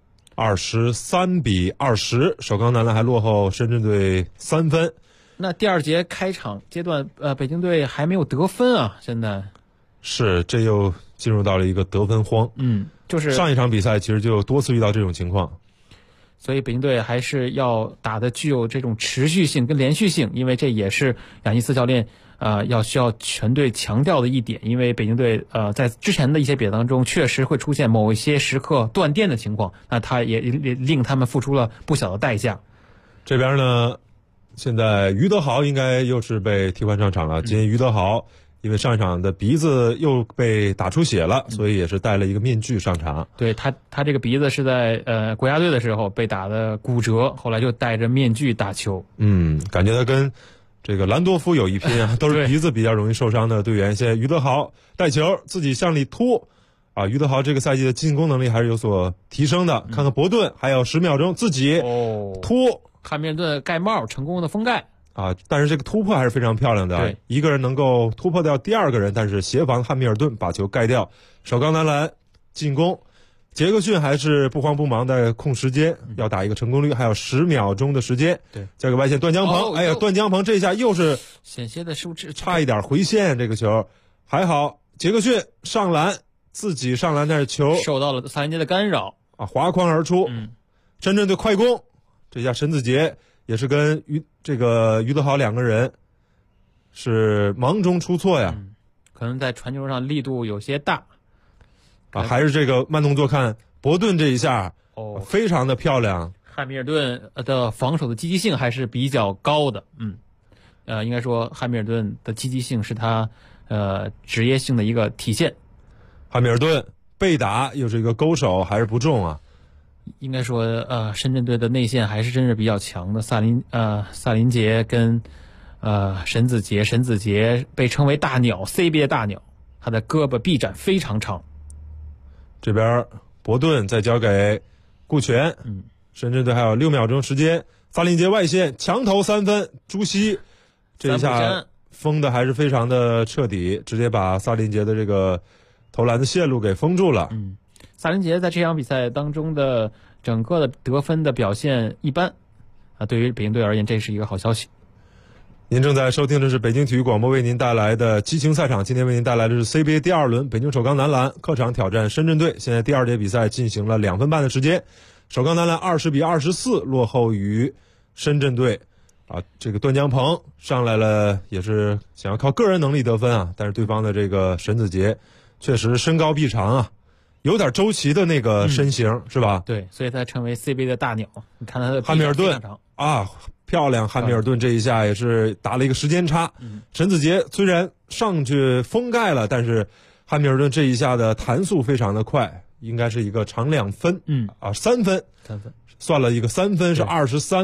，23-20，首钢男篮还落后深圳队3分。 那第二节开场阶段，北京队还没有得分啊，现在是这又进入到了一个得分荒。 就是上一场比赛其实就多次遇到这种情况， 所以北京队还是要打的具有这种持续性跟连续性，因为这也是亚尼斯教练需要全队强调的一点，因为北京队在之前的一些比赛当中确实会出现某一些时刻断电的情况，那他也令他们付出了不小的代价。 这边呢，现在于德豪应该又是被替换上场了。今天于德豪因为上一场的鼻子又被打出血了，所以也是戴了一个面具上场。 对，他这个鼻子是在国家队的时候被打的骨折，后来就戴着面具打球。 感觉他跟这个兰多夫有一拼啊，都是鼻子比较容易受伤的队员。现在于德豪带球自己向里突啊，于德豪这个赛季的进攻能力还是有所提升的。看看伯顿还有10秒钟自己突汉密尔顿盖帽成功的封盖啊，但是这个突破还是非常漂亮的。 对， 一个人能够突破掉第2个人，但是协防汉密尔顿把球盖掉。首钢男篮进攻，杰克逊还是不慌不忙的控时间，要打一个成功率，还有10秒钟的时间。 对， 交给外线段江鹏，哎呀，段江鹏这下又是险些的失误， 差一点回线，这个球还好，杰克逊上篮，自己上篮，但是球受到了萨林杰的干扰啊，滑筐而出。深圳队快攻，这下沈子杰也是跟于德豪2个人是忙中出错呀， 可能在传球上力度有些大啊，还是这个慢动作，看伯顿这一下非常的漂亮。 汉密尔顿的防守的积极性还是比较高的，应该说汉密尔顿的积极性是他职业性的一个体现。 汉密尔顿被打又是一个勾手，还是不中啊。 应该说深圳队的内线还是真是比较强的。萨林杰跟沈子杰被称为大鸟 CBA 大鸟，他的胳膊臂展非常长。 这边伯顿再交给顾全，深圳队还有6秒钟时间，萨林杰外线强投3分，朱熹这一下封的还是非常的彻底，直接把萨林杰的这个投篮的线路给封住了。 萨林杰在这场比赛当中的整个的得分的表现一般啊，对于北京队而言这是一个好消息。 您正在收听的是北京体育广播为您带来的激情赛场，今天为您带来的是 CBA 第2轮，北京首钢男篮客场挑战深圳队。现在第2节比赛进行了2分半的时间，首钢男篮20-24落后于深圳队啊。这个段江鹏上来了，也是想要靠个人能力得分啊，但是对方的这个沈子杰确实身高臂长啊，有点周琦的那个身形，是吧？ 对，所以他成为 CBA 的大鸟。你看他的汉密尔顿啊，漂亮！汉密尔顿这一下也是打了一个时间差。沈子杰虽然上去封盖了，但是汉密尔顿这一下的弹速非常的快，应该是一个长2分。3分，算了一个3分是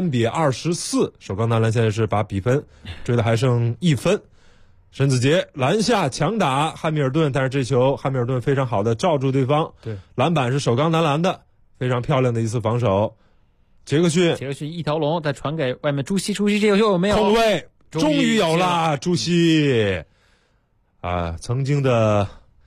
23-24。首钢男篮现在是把比分追的还剩1分。沈子杰篮下强打汉密尔顿，但是这球汉密尔顿非常好的罩住对方。 对， 篮板是首钢男篮的，非常漂亮的一次防守。杰克逊一条龙再传给外面朱熹这个球有没有？ 空位终于有了，朱熹曾经的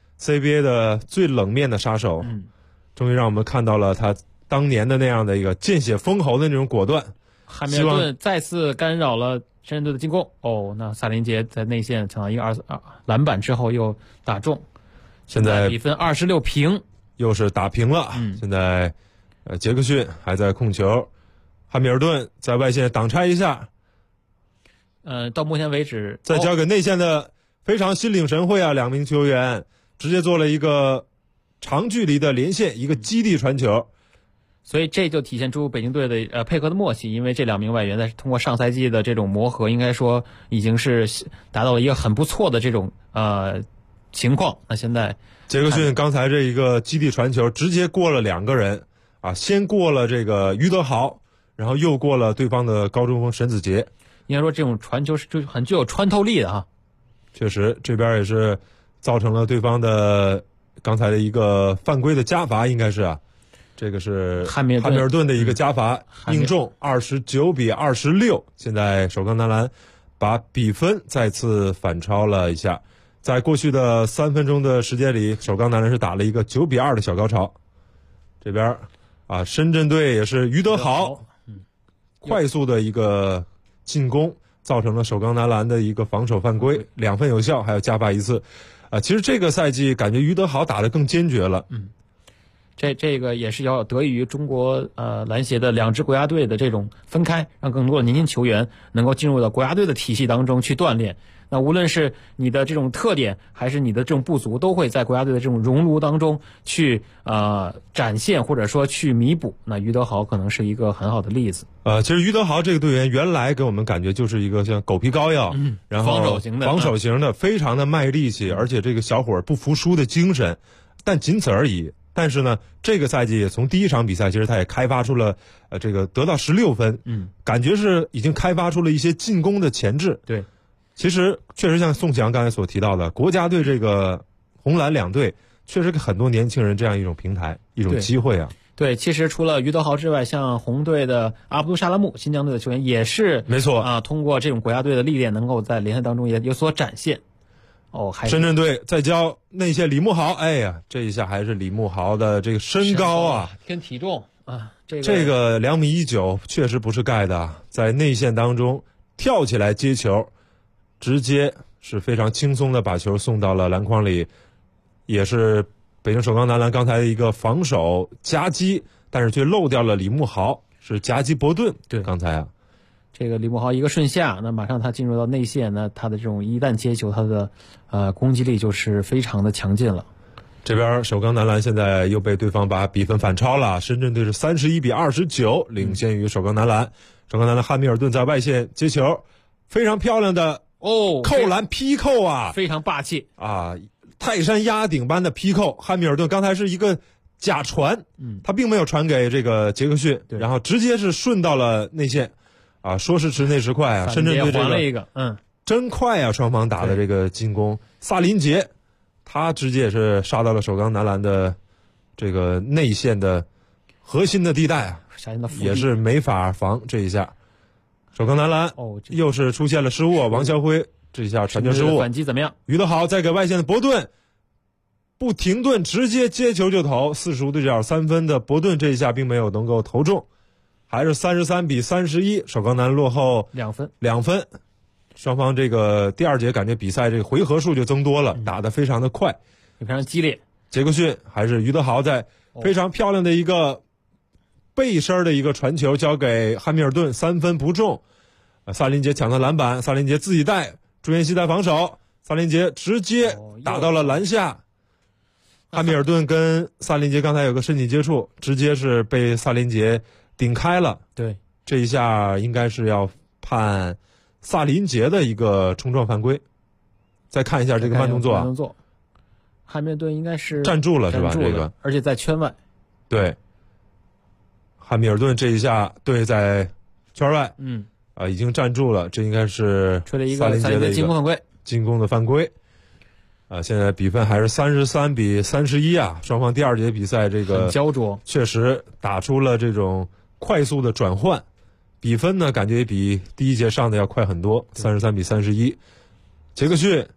CBA 的最冷面的杀手，终于让我们看到了他当年的那样的一个见血封喉的那种果断。 汉密尔顿再次干扰了深圳队的进攻。那萨林杰在内线抢到一个篮板之后又打中， 现在比分26平， 又是打平了。现在杰克逊还在控球，汉密尔顿在外线挡拆一下。 到目前为止， 再交给内线的非常心领神会啊，两名球员直接做了一个长距离的连线，一个基地传球。 所以这就体现出北京队的配合的默契，因为这两名外援在通过上赛季的这种磨合，应该说已经是达到了一个很不错的这种情况。那现在杰克逊刚才这一个基地传球直接过了2个人先过了这个于德豪，然后又过了对方的高中锋沈子杰。 应该说这种传球是就很具有穿透力的确实这边也是造成了对方的刚才的一个犯规的加罚，应该是这个是汉密尔顿的一个加罚，命中29比26。现在首钢男篮把比分再次反超了一下，在过去的3分钟的时间里，首钢男篮是打了一个9比2的小高潮。这边深圳队也是于德豪快速的一个进攻，造成了首钢男篮的一个防守犯规，2分有效，还有加罚1次。其实这个赛季感觉于德豪打得更坚决了。 这个也是要得益于中国篮协的2支国家队的这种分开，让更多的年轻球员能够进入到国家队的体系当中去锻炼。那无论是你的这种特点，还是你的这种不足，都会在国家队的这种熔炉当中去展现，或者说去弥补。那于德豪可能是一个很好的例子。 其实于德豪这个队员原来给我们感觉就是一个像狗皮膏药，然后防守型的，非常的卖力气，而且这个小伙儿不服输的精神，但仅此而已。但是呢，这个赛季从第一场比赛，其实他也开发出了这个得到16分，感觉是已经开发出了一些进攻的潜质。 对， 其实确实像宋强刚才所提到的，国家队这个红蓝两队确实给很多年轻人这样一种平台，一种机会对，其实除了于德豪之外，像红队的阿卜杜沙拉木，新疆队的球员也是没错通过这种国家队的历练，能够在联赛当中也有所展现。 深圳队再交内线李慕豪，这一下还是李慕豪的这个身高跟体重这个2.19米确实不是盖的，在内线当中跳起来接球，直接是非常轻松的把球送到了篮筐里，也是北京首钢男篮刚才的一个防守夹击，但是却漏掉了李慕豪，是夹击伯顿。 对， 刚才这个李慕豪一个顺下，那马上他进入到内线，那他的这种一旦接球，他的攻击力就是非常的强劲了。 这边首钢男篮现在又被对方把比分反超了，深圳队是31比29领先于首钢男篮。首钢男篮汉密尔顿在外线接球，非常漂亮的扣篮劈扣非常霸气泰山压顶般的劈扣。汉密尔顿刚才是一个假传，他并没有传给这个杰克逊，然后直接是顺到了内线说时迟那时快深圳队这个真快双方打的这个进攻，萨林杰他直接也是杀到了首钢男篮的这个内线的核心的地带也是没法防。这一下首钢男篮又是出现了失误，王啸辉这一下传球失误， 反击怎么样？ 于德豪再给外线的伯顿不停顿，直接接球就投，45对角3分的伯顿这一下并没有能够投中，还是33比31，首钢男落后 2 分。双方这个第二节感觉比赛这个回合数就增多了，打得非常的快， 也非常激烈。 杰克逊还是于德豪在非常漂亮的一个背身的一个传球交给汉密尔顿，3分不中。萨林杰抢到篮板，萨林杰自己带，朱彦西在防守，萨林杰直接打到了篮下。汉密尔顿跟萨林杰刚才有个身体接触，直接是被萨林杰顶开了。 对， 这一下应该是要判萨林杰的一个冲撞犯规。再看一下这个慢动作汉密尔顿应该是站住了是吧？这个而且在圈外。 对，汉密尔顿这一下在圈外，已经站住了，这应该是吹了一个萨林杰进攻的犯规。现在比分还是33比31双方第二节比赛这个很焦灼， 确实打出了这种快速的转换，比分呢感觉也比第一节上的要快很多，33比31。杰克逊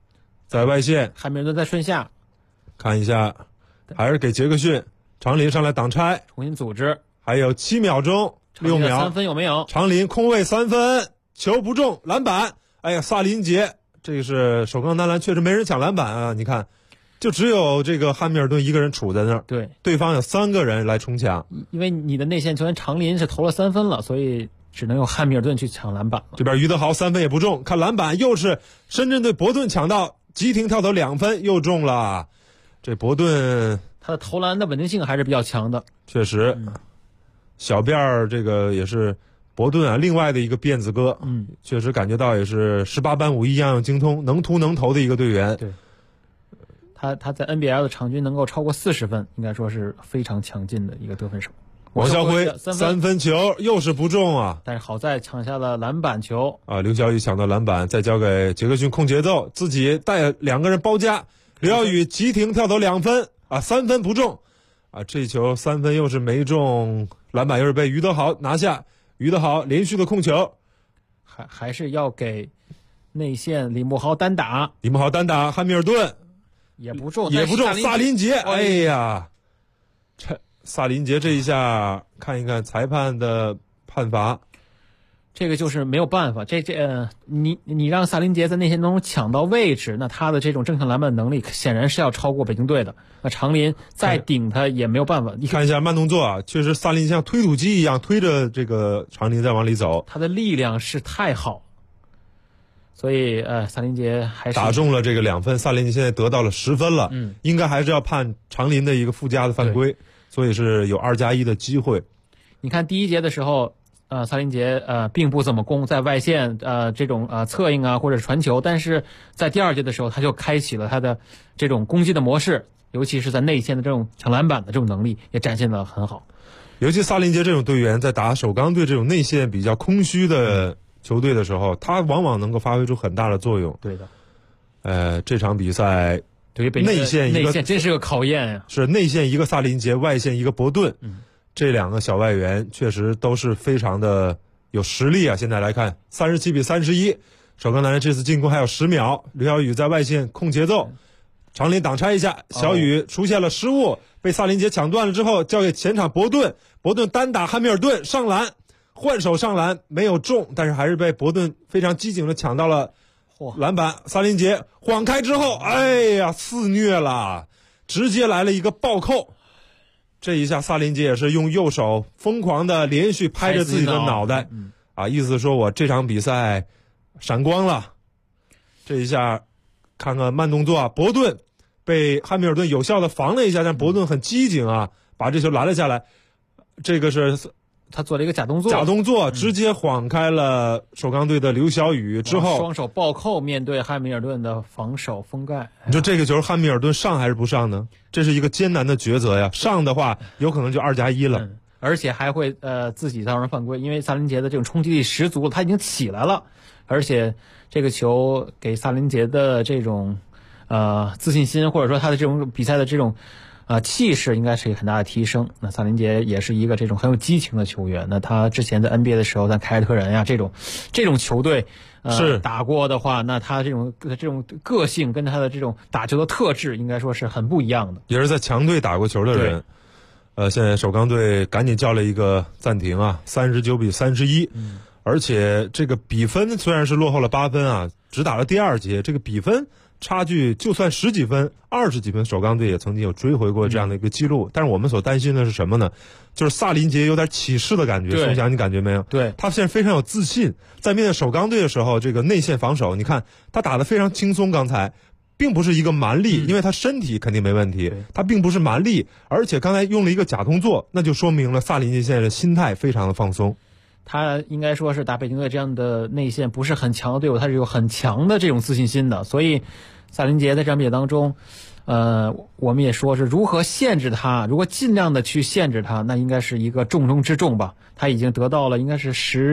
在外线， 汉密尔顿在顺下， 看一下，还是给杰克逊，长林上来挡拆， 重新组织， 还有7秒钟，6秒， 3分有没有？ 长林空位3分，球不中，篮板，哎呀，萨林杰，这个是首钢男篮，确实没人抢篮板啊，你看。就只有这个汉密尔顿一个人杵在那儿， 对， 对方有3个人来冲抢， 因为你的内线球员长林是投了3分了，所以只能用汉密尔顿去抢篮板了。 这边于德豪3分也不中，看篮板又是深圳队伯顿抢到，急停跳投2分又中了，这伯顿他的投篮的稳定性还是比较强的， 确实，小辫儿这个也是伯顿啊，另外的一个辫子哥，确实感觉到也是18般武艺样样精通，能突能投的一个队员。 对。他在 NBL 的场均能够超过40分，应该说是非常强劲的一个得分手。 王晓辉3分球又是不中啊， 但是好在抢下了篮板球啊，刘晓宇抢到篮板，再交给杰克逊控节奏，自己带2个人包夹，刘晓宇急停跳投2分啊，3分不中啊，这球3分又是没中，篮板又是被于德豪拿下，于德豪连续的控球， 还是要给内线李慕豪单打， 汉密尔顿。 也不中， 萨林杰，哎呀，这萨林杰这一下，看一看裁判的判罚， 这个就是没有办法，你让萨林杰在内线当中抢到位置，那他的这种正向篮板能力显然是要超过北京队的。那长林再顶他也没有办法。 你看一下慢动作啊，确实萨林像推土机一样推着这个长林在往里走， 他的力量是太好。所以萨林杰还是打中了这个2分，萨林杰现在得到了10分了，应该还是要判长林的一个附加的犯规，所以是有2+1的机会。 你看第1节的时候，萨林杰并不怎么攻，在外线这种策应啊或者传球，但是在第2节的时候他就开启了他的这种攻击的模式，尤其是在内线的这种抢篮板的这种能力也展现得很好。 尤其萨林杰这种队员在打首钢队这种内线比较空虚的球队的时候，他往往能够发挥出很大的作用。 对的， 这场比赛对于内线真是个考验呀。 是内线一个萨林杰，外线一个伯顿，这2个小外援确实都是非常的有实力啊。现在来看，37-31，首钢男篮这次进攻还有10秒，刘晓宇在外线控节奏，长林挡拆一下，小宇出现了失误，被萨林杰抢断了之后，交给前场伯顿单打汉密尔顿上篮。换手上篮没有中，但是还是被伯顿非常机警的抢到了篮板。萨林杰晃开之后，哎呀，肆虐了，直接来了一个暴扣。这一下萨林杰也是用右手疯狂的连续拍着自己的脑袋，意思说我这场比赛闪光了。这一下看看慢动作啊，伯顿被汉密尔顿有效的防了一下，但伯顿很机警啊，把这球拦了下来。这个是他做了一个假动作， 直接晃开了首钢队的刘晓宇之后， 双手暴扣面对汉密尔顿的防守封盖。 你说这个球汉密尔顿上还是不上呢？这是一个艰难的抉择呀。上的话有可能就2+1了， 而且还会自己造成犯规，因为萨林杰的这种冲击力十足，他已经起来了，而且这个球给萨林杰的这种自信心，或者说他的这种比赛的这种气势应该是一个很大的提升。那萨林杰也是一个这种很有激情的球员。那他之前在 NBA 的时候，在凯尔特人呀这种球队是打过的话，那他这种个性跟他的这种打球的特质，应该说是很不一样的。 也是在强队打过球的人。现在首钢队赶紧叫了一个暂停啊，39-31。而且这个比分虽然是落后了8分啊，只打了第2节，这个比分差距就算10几分、20几分，首钢队也曾经有追回过这样的一个记录。但是我们所担心的是什么呢？就是萨林杰有点起势的感觉，宋翔，你感觉没有？ 对， 他现在非常有自信，在面对首钢队的时候，这个内线防守，你看他打得非常轻松。刚才并不是一个蛮力，因为他身体肯定没问题，他并不是蛮力，而且刚才用了一个假动作，那就说明了萨林杰现在的心态非常的放松。 他应该说是打北京队这样的内线不是很强的队伍，他是有很强的这种自信心的。所以萨林杰在这场比赛当中，我们也说是如何限制他，如果尽量的去限制他，那应该是一个重中之重吧。他已经得到了应该是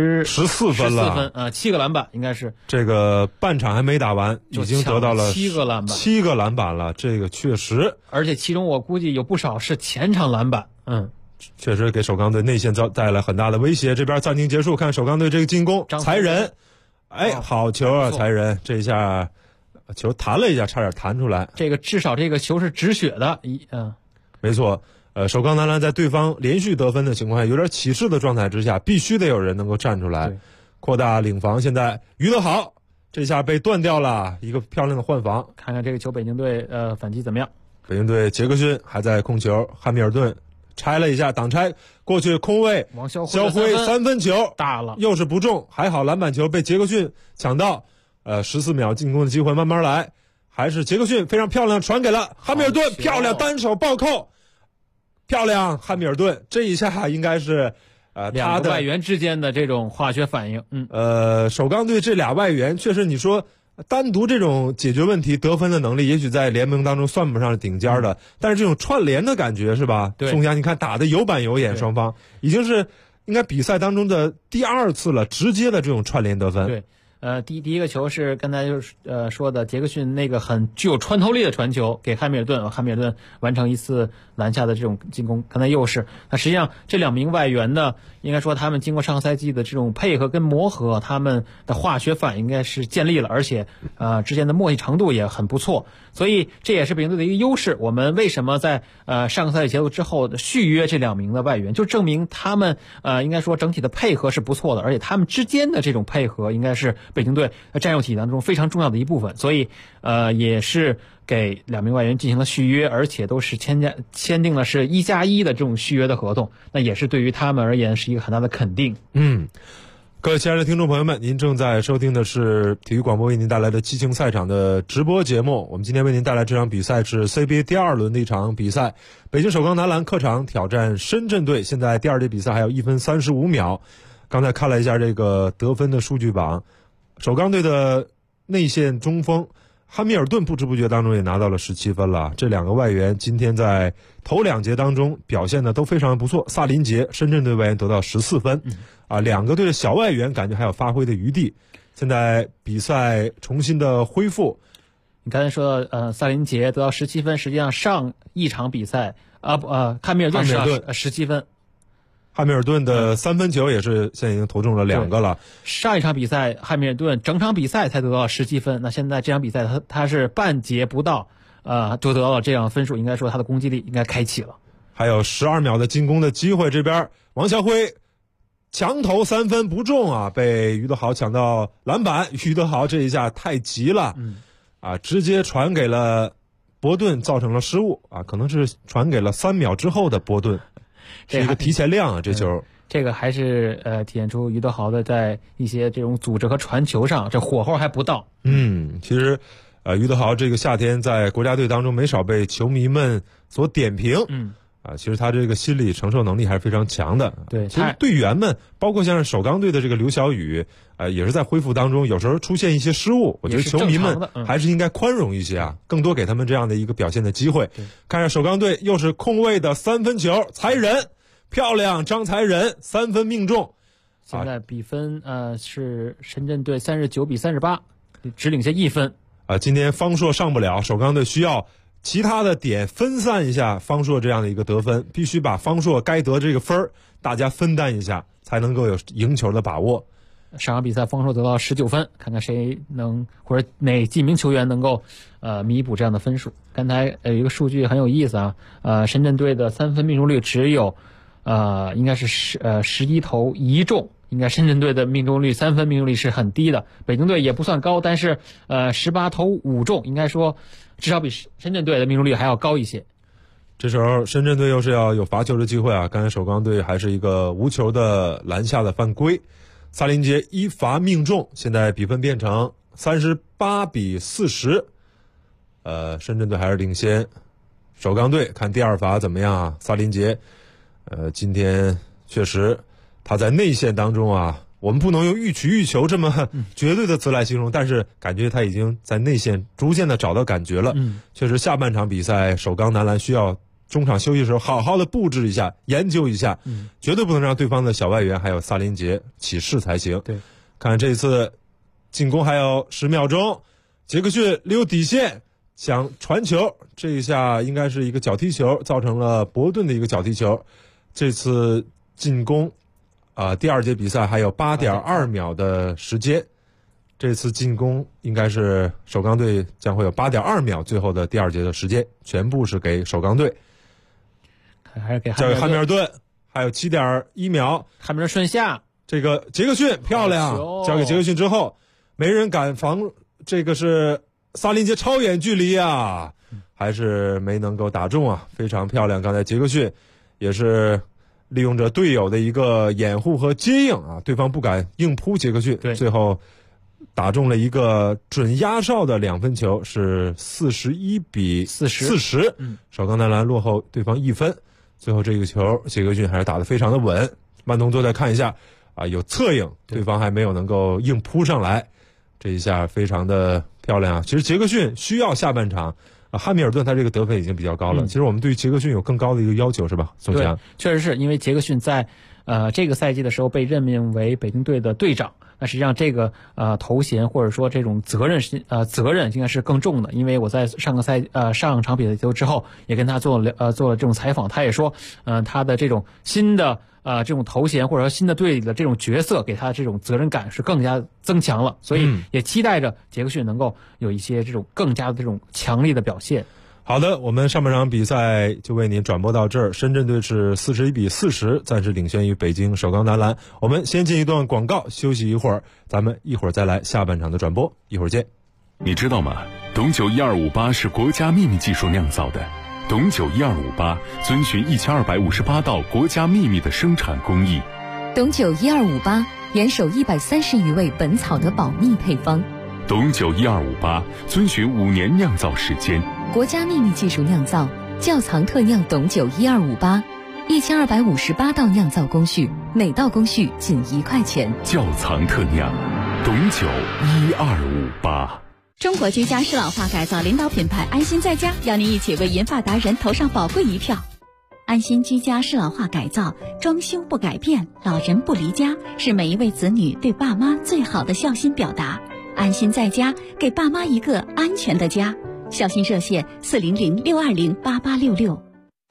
14分了 ，7个篮板，应该是这个半场还没打完，已经得到了 7 个篮板了，这个确实， 而且其中我估计有不少是前场篮板， 确实给首钢队内线带来很大的威胁。这边暂停结束，看首钢队这个进攻，才人，好球啊，才人这一下球弹了一下，差点弹出来。 这个至少这个球是止血的， 没错。首钢男篮在对方连续得分的情况下，有点起势的状态之下，必须得有人能够站出来，扩大领防。现在于德豪这下被断掉了，一个漂亮的换防。 看看这个球北京队反击怎么样？ 北京队杰克逊还在控球，汉密尔顿拆了一下挡拆过去空位， 王肖辉三分球大了， 又是不中，还好篮板球被杰克逊抢到。14秒进攻的机会慢慢来，还是杰克逊非常漂亮传给了汉密尔顿，漂亮单手暴扣，漂亮汉密尔顿，这一下应该是两个外援之间的这种化学反应。 首钢队这俩外援确实，你说单独这种解决问题得分的能力，也许在联盟当中算不上是顶尖的，但是这种串联的感觉是吧？ 对， 宋佳你看打得有板有眼，双方已经是应该比赛当中的第2次了，直接的这种串联得分。 对。第一个球是刚才说的杰克逊那个很具有穿透力的传球给汉密尔顿，汉密尔顿完成一次篮下的这种进攻。刚才又是，那实际上这2名外援呢，应该说他们经过上个赛季的这种配合跟磨合，他们的化学反应应该是建立了，而且之间的默契程度也很不错，所以这也是北京队的一个优势。我们为什么在上个赛季结束之后的续约这2名的外援，就证明他们应该说整体的配合是不错的，而且他们之间的这种配合应该是北京队战术体当中非常重要的一部分，所以也是给2名外援进行了续约，而且都是签订了是1+1的这种续约的合同，那也是对于他们而言是一个很大的肯定。 各位亲爱的听众朋友们，您正在收听的是体育广播为您带来的激情赛场的直播节目。我们今天为您带来这场比赛是 CBA 第2轮的一场比赛，北京首钢男篮客场挑战深圳队。现在第2节比赛还有1分35秒。刚才看了一下这个得分的数据榜，首钢队的内线中锋汉密尔顿不知不觉当中也拿到了17分了。这2个外援今天在头2节当中表现的都非常不错。萨林杰深圳队外援得到14分，2个队的小外援感觉还有发挥的余地。现在比赛重新的恢复， 你刚才说萨林杰得到17分，实际上上一场比赛汉密尔顿是17分。 汉密尔顿的3分球也是现在已经投中了2个了。 上一场比赛汉密尔顿整场比赛才得到17分，那现在这场比赛他是半节不到就得到了这样的分数，应该说他的攻击力应该开启了。 还有12秒的进攻的机会，这边王晓辉强投3分不中被于德豪抢到篮板，于德豪这一下太急了直接传给了伯顿，造成了失误可能是传给了3秒之后的伯顿，是一个提前量这球。 这个还是体现出于德豪的在一些这种组织和传球上这火候还不到。 其实于德豪这个夏天在国家队当中没少被球迷们所点评。其实他这个心理承受能力还是非常强的。 对， 其实队员们，包括像是首钢队的这个刘晓宇，也是在恢复当中，有时候出现一些失误，我觉得球迷们还是应该宽容一些更多给他们这样的一个表现的机会。看着首钢队又是空位的3分球，才仁漂亮，张才仁3分命中。 现在比分是深圳队39比38，只领先1分。 今天方硕上不了，首钢队需要其他的点分散一下方硕这样的一个得分，必须把方硕该得这个分大家分担一下，才能够有赢球的把握。 上场比赛方硕得到19分，看看谁能或者哪几名球员能够弥补这样的分数。刚才有一个数据很有意思深圳队的3分命中率只有应该是11投1中，应该深圳队的命中率3分命中率是很低的。北京队也不算高，但是18投5中，应该说至少比深圳队的命中率还要高一些。 这时候深圳队又是要有罚球的机会刚才首钢队还是一个无球的篮下的犯规，萨林杰一罚命中，现在比分变成38比40。深圳队还是领先首钢队，看第2罚怎么样萨林杰今天确实他在内线当中我们不能用欲取欲求这么绝对的词来形容，但是感觉他已经在内线逐渐的找到感觉了。确实下半场比赛首钢男篮需要中场休息的时候好好的布置一下，研究一下，绝对不能让对方的小外援还有萨林杰起势才行。 对， 看这次进攻还有10秒钟，杰克逊溜底线想传球，这一下应该是一个脚踢球，造成了伯顿的一个脚踢球。这次进攻第2节比赛还有8.2秒的时间， 这次进攻应该是首钢队将会有8.2秒，最后的第2节的时间全部是给首钢队， 还是给交给汉密尔顿，还有7.1秒， 汉密尔顿顺下， 这个杰克逊漂亮，交给杰克逊之后，没人敢防，这个是萨林杰超远距离啊，还是没能够打中啊，非常漂亮。刚才杰克逊也是利用着队友的一个掩护和接应啊，对方不敢硬扑杰克逊，最后打中了一个准压哨的2分球，是41-40，首钢男篮落后对方1分。最后这个球杰克逊还是打得非常的稳，慢动作再看一下啊，有侧影，对方还没有能够硬扑上来，这一下非常的漂亮啊。其实杰克逊需要下半场汉密尔顿他这个得分已经比较高了，其实我们对于杰克逊有更高的一个要求，是吧，宋强？ 确实是因为杰克逊在这个赛季的时候被任命为北京队的队长，那实际上这个头衔或者说这种责任应该是更重的，因为我在上场比赛结束之后也跟他做了这种采访，他也说他的这种新的这种头衔或者说新的队里的这种角色给他的这种责任感是更加增强了，所以也期待着杰克逊能够有一些这种更加的这种强力的表现。 好的，我们上半场比赛就为您转播到这儿，深圳队是41-40暂时领先于北京首钢男篮。我们先进一段广告，休息一会儿，咱们一会儿再来下半场的转播，一会儿见。 你知道吗？董酒1258是国家秘密技术酿造的，董酒1258遵循1258道国家秘密的生产工艺。 董酒1258严守130余位本草的保密配方。 董酒1258遵循5年酿造时间， 国家秘密技术酿造，窖藏特酿董酒1258，1258道酿造工序，每道工序仅1块钱。 窖藏特酿，董酒1258。 中国居家适老化改造领导品牌安心在家，邀您一起为银发达人投上宝贵一票。安心居家适老化改造，装修不改变，老人不离家，是每一位子女对爸妈最好的孝心表达。安心在家，给爸妈一个安全的家。孝心热线400-620-8866。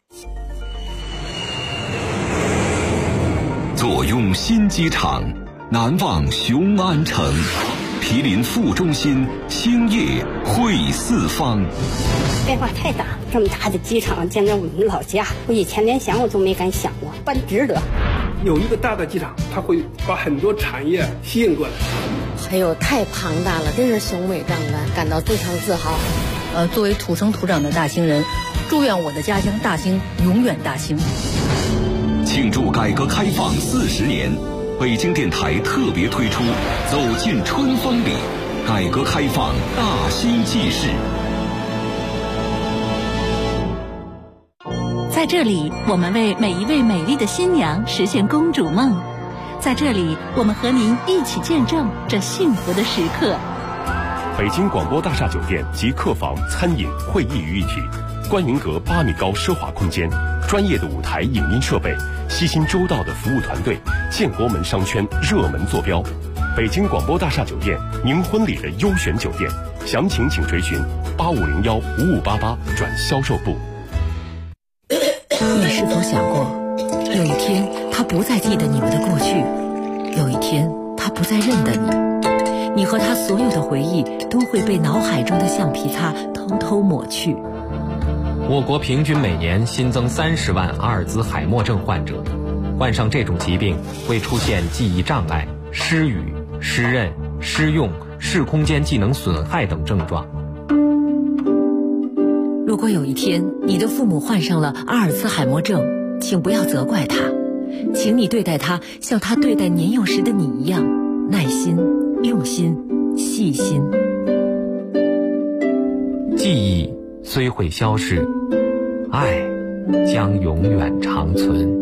坐拥新机场，难忘雄安城。毗邻副中心，兴业汇四方。 变化太大，这么大的机场建在我们老家，我以前连想我都没敢想过，办值得。 有一个大的机场，它会把很多产业吸引过来。 哎呦，太庞大了，真是雄伟壮观，感到非常自豪。 作为土生土长的大兴人，祝愿我的家乡大兴永远大兴。 庆祝改革开放40年，北京电台特别推出《走进春风里》，改革开放大兴纪事。 在这里，我们为每一位美丽的新娘实现公主梦。在这里，我们和您一起见证这幸福的时刻。 北京广播大厦酒店集客房、餐饮、会议于一体，观云阁8米高奢华空间，专业的舞台影音设备，悉心周到的服务团队，建国门商圈热门坐标。北京广播大厦酒店，您婚礼的优选酒店，详情请垂询8501-5588转销售部。 你是否想过，有一天他不再记得你们的过去，有一天他不再认得你，你和他所有的回忆都会被脑海中的橡皮擦偷偷抹去。 我国平均每年新增30万阿尔兹海默症患者，患上这种疾病会出现记忆障碍、失语、失认、失用、视空间技能损害等症状。 如果有一天你的父母患上了阿尔兹海默症，请不要责怪他，请你对待他像他对待年幼时的你一样，耐心、用心、细心。 记忆虽会消失，爱将永远长存。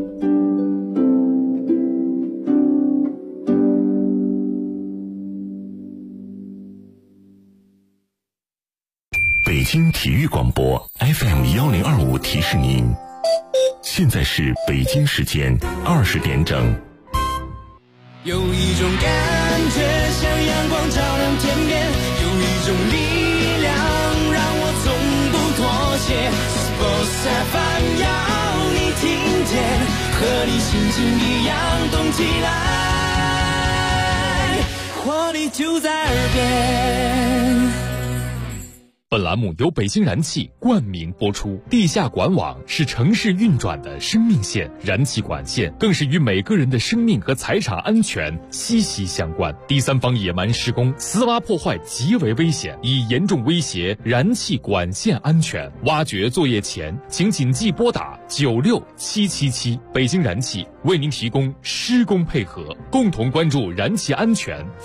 北京体育广播 FM1025提示您，现在是北京时间20点整。 有一种感觉像阳光照亮天边，有一种力量让我从不妥协。Sports FM 要你听见，和你心情一样动起来。 活力就在耳边。 本栏目由北京燃气冠名播出。地下管网是城市运转的生命线，燃气管线更是与每个人的生命和财产安全息息相关。第三方野蛮施工、私挖破坏极为危险，已严重威胁燃气管线安全。挖掘作业前，请谨记拨打96777。北京燃气为您提供施工配合，共同关注燃气安全。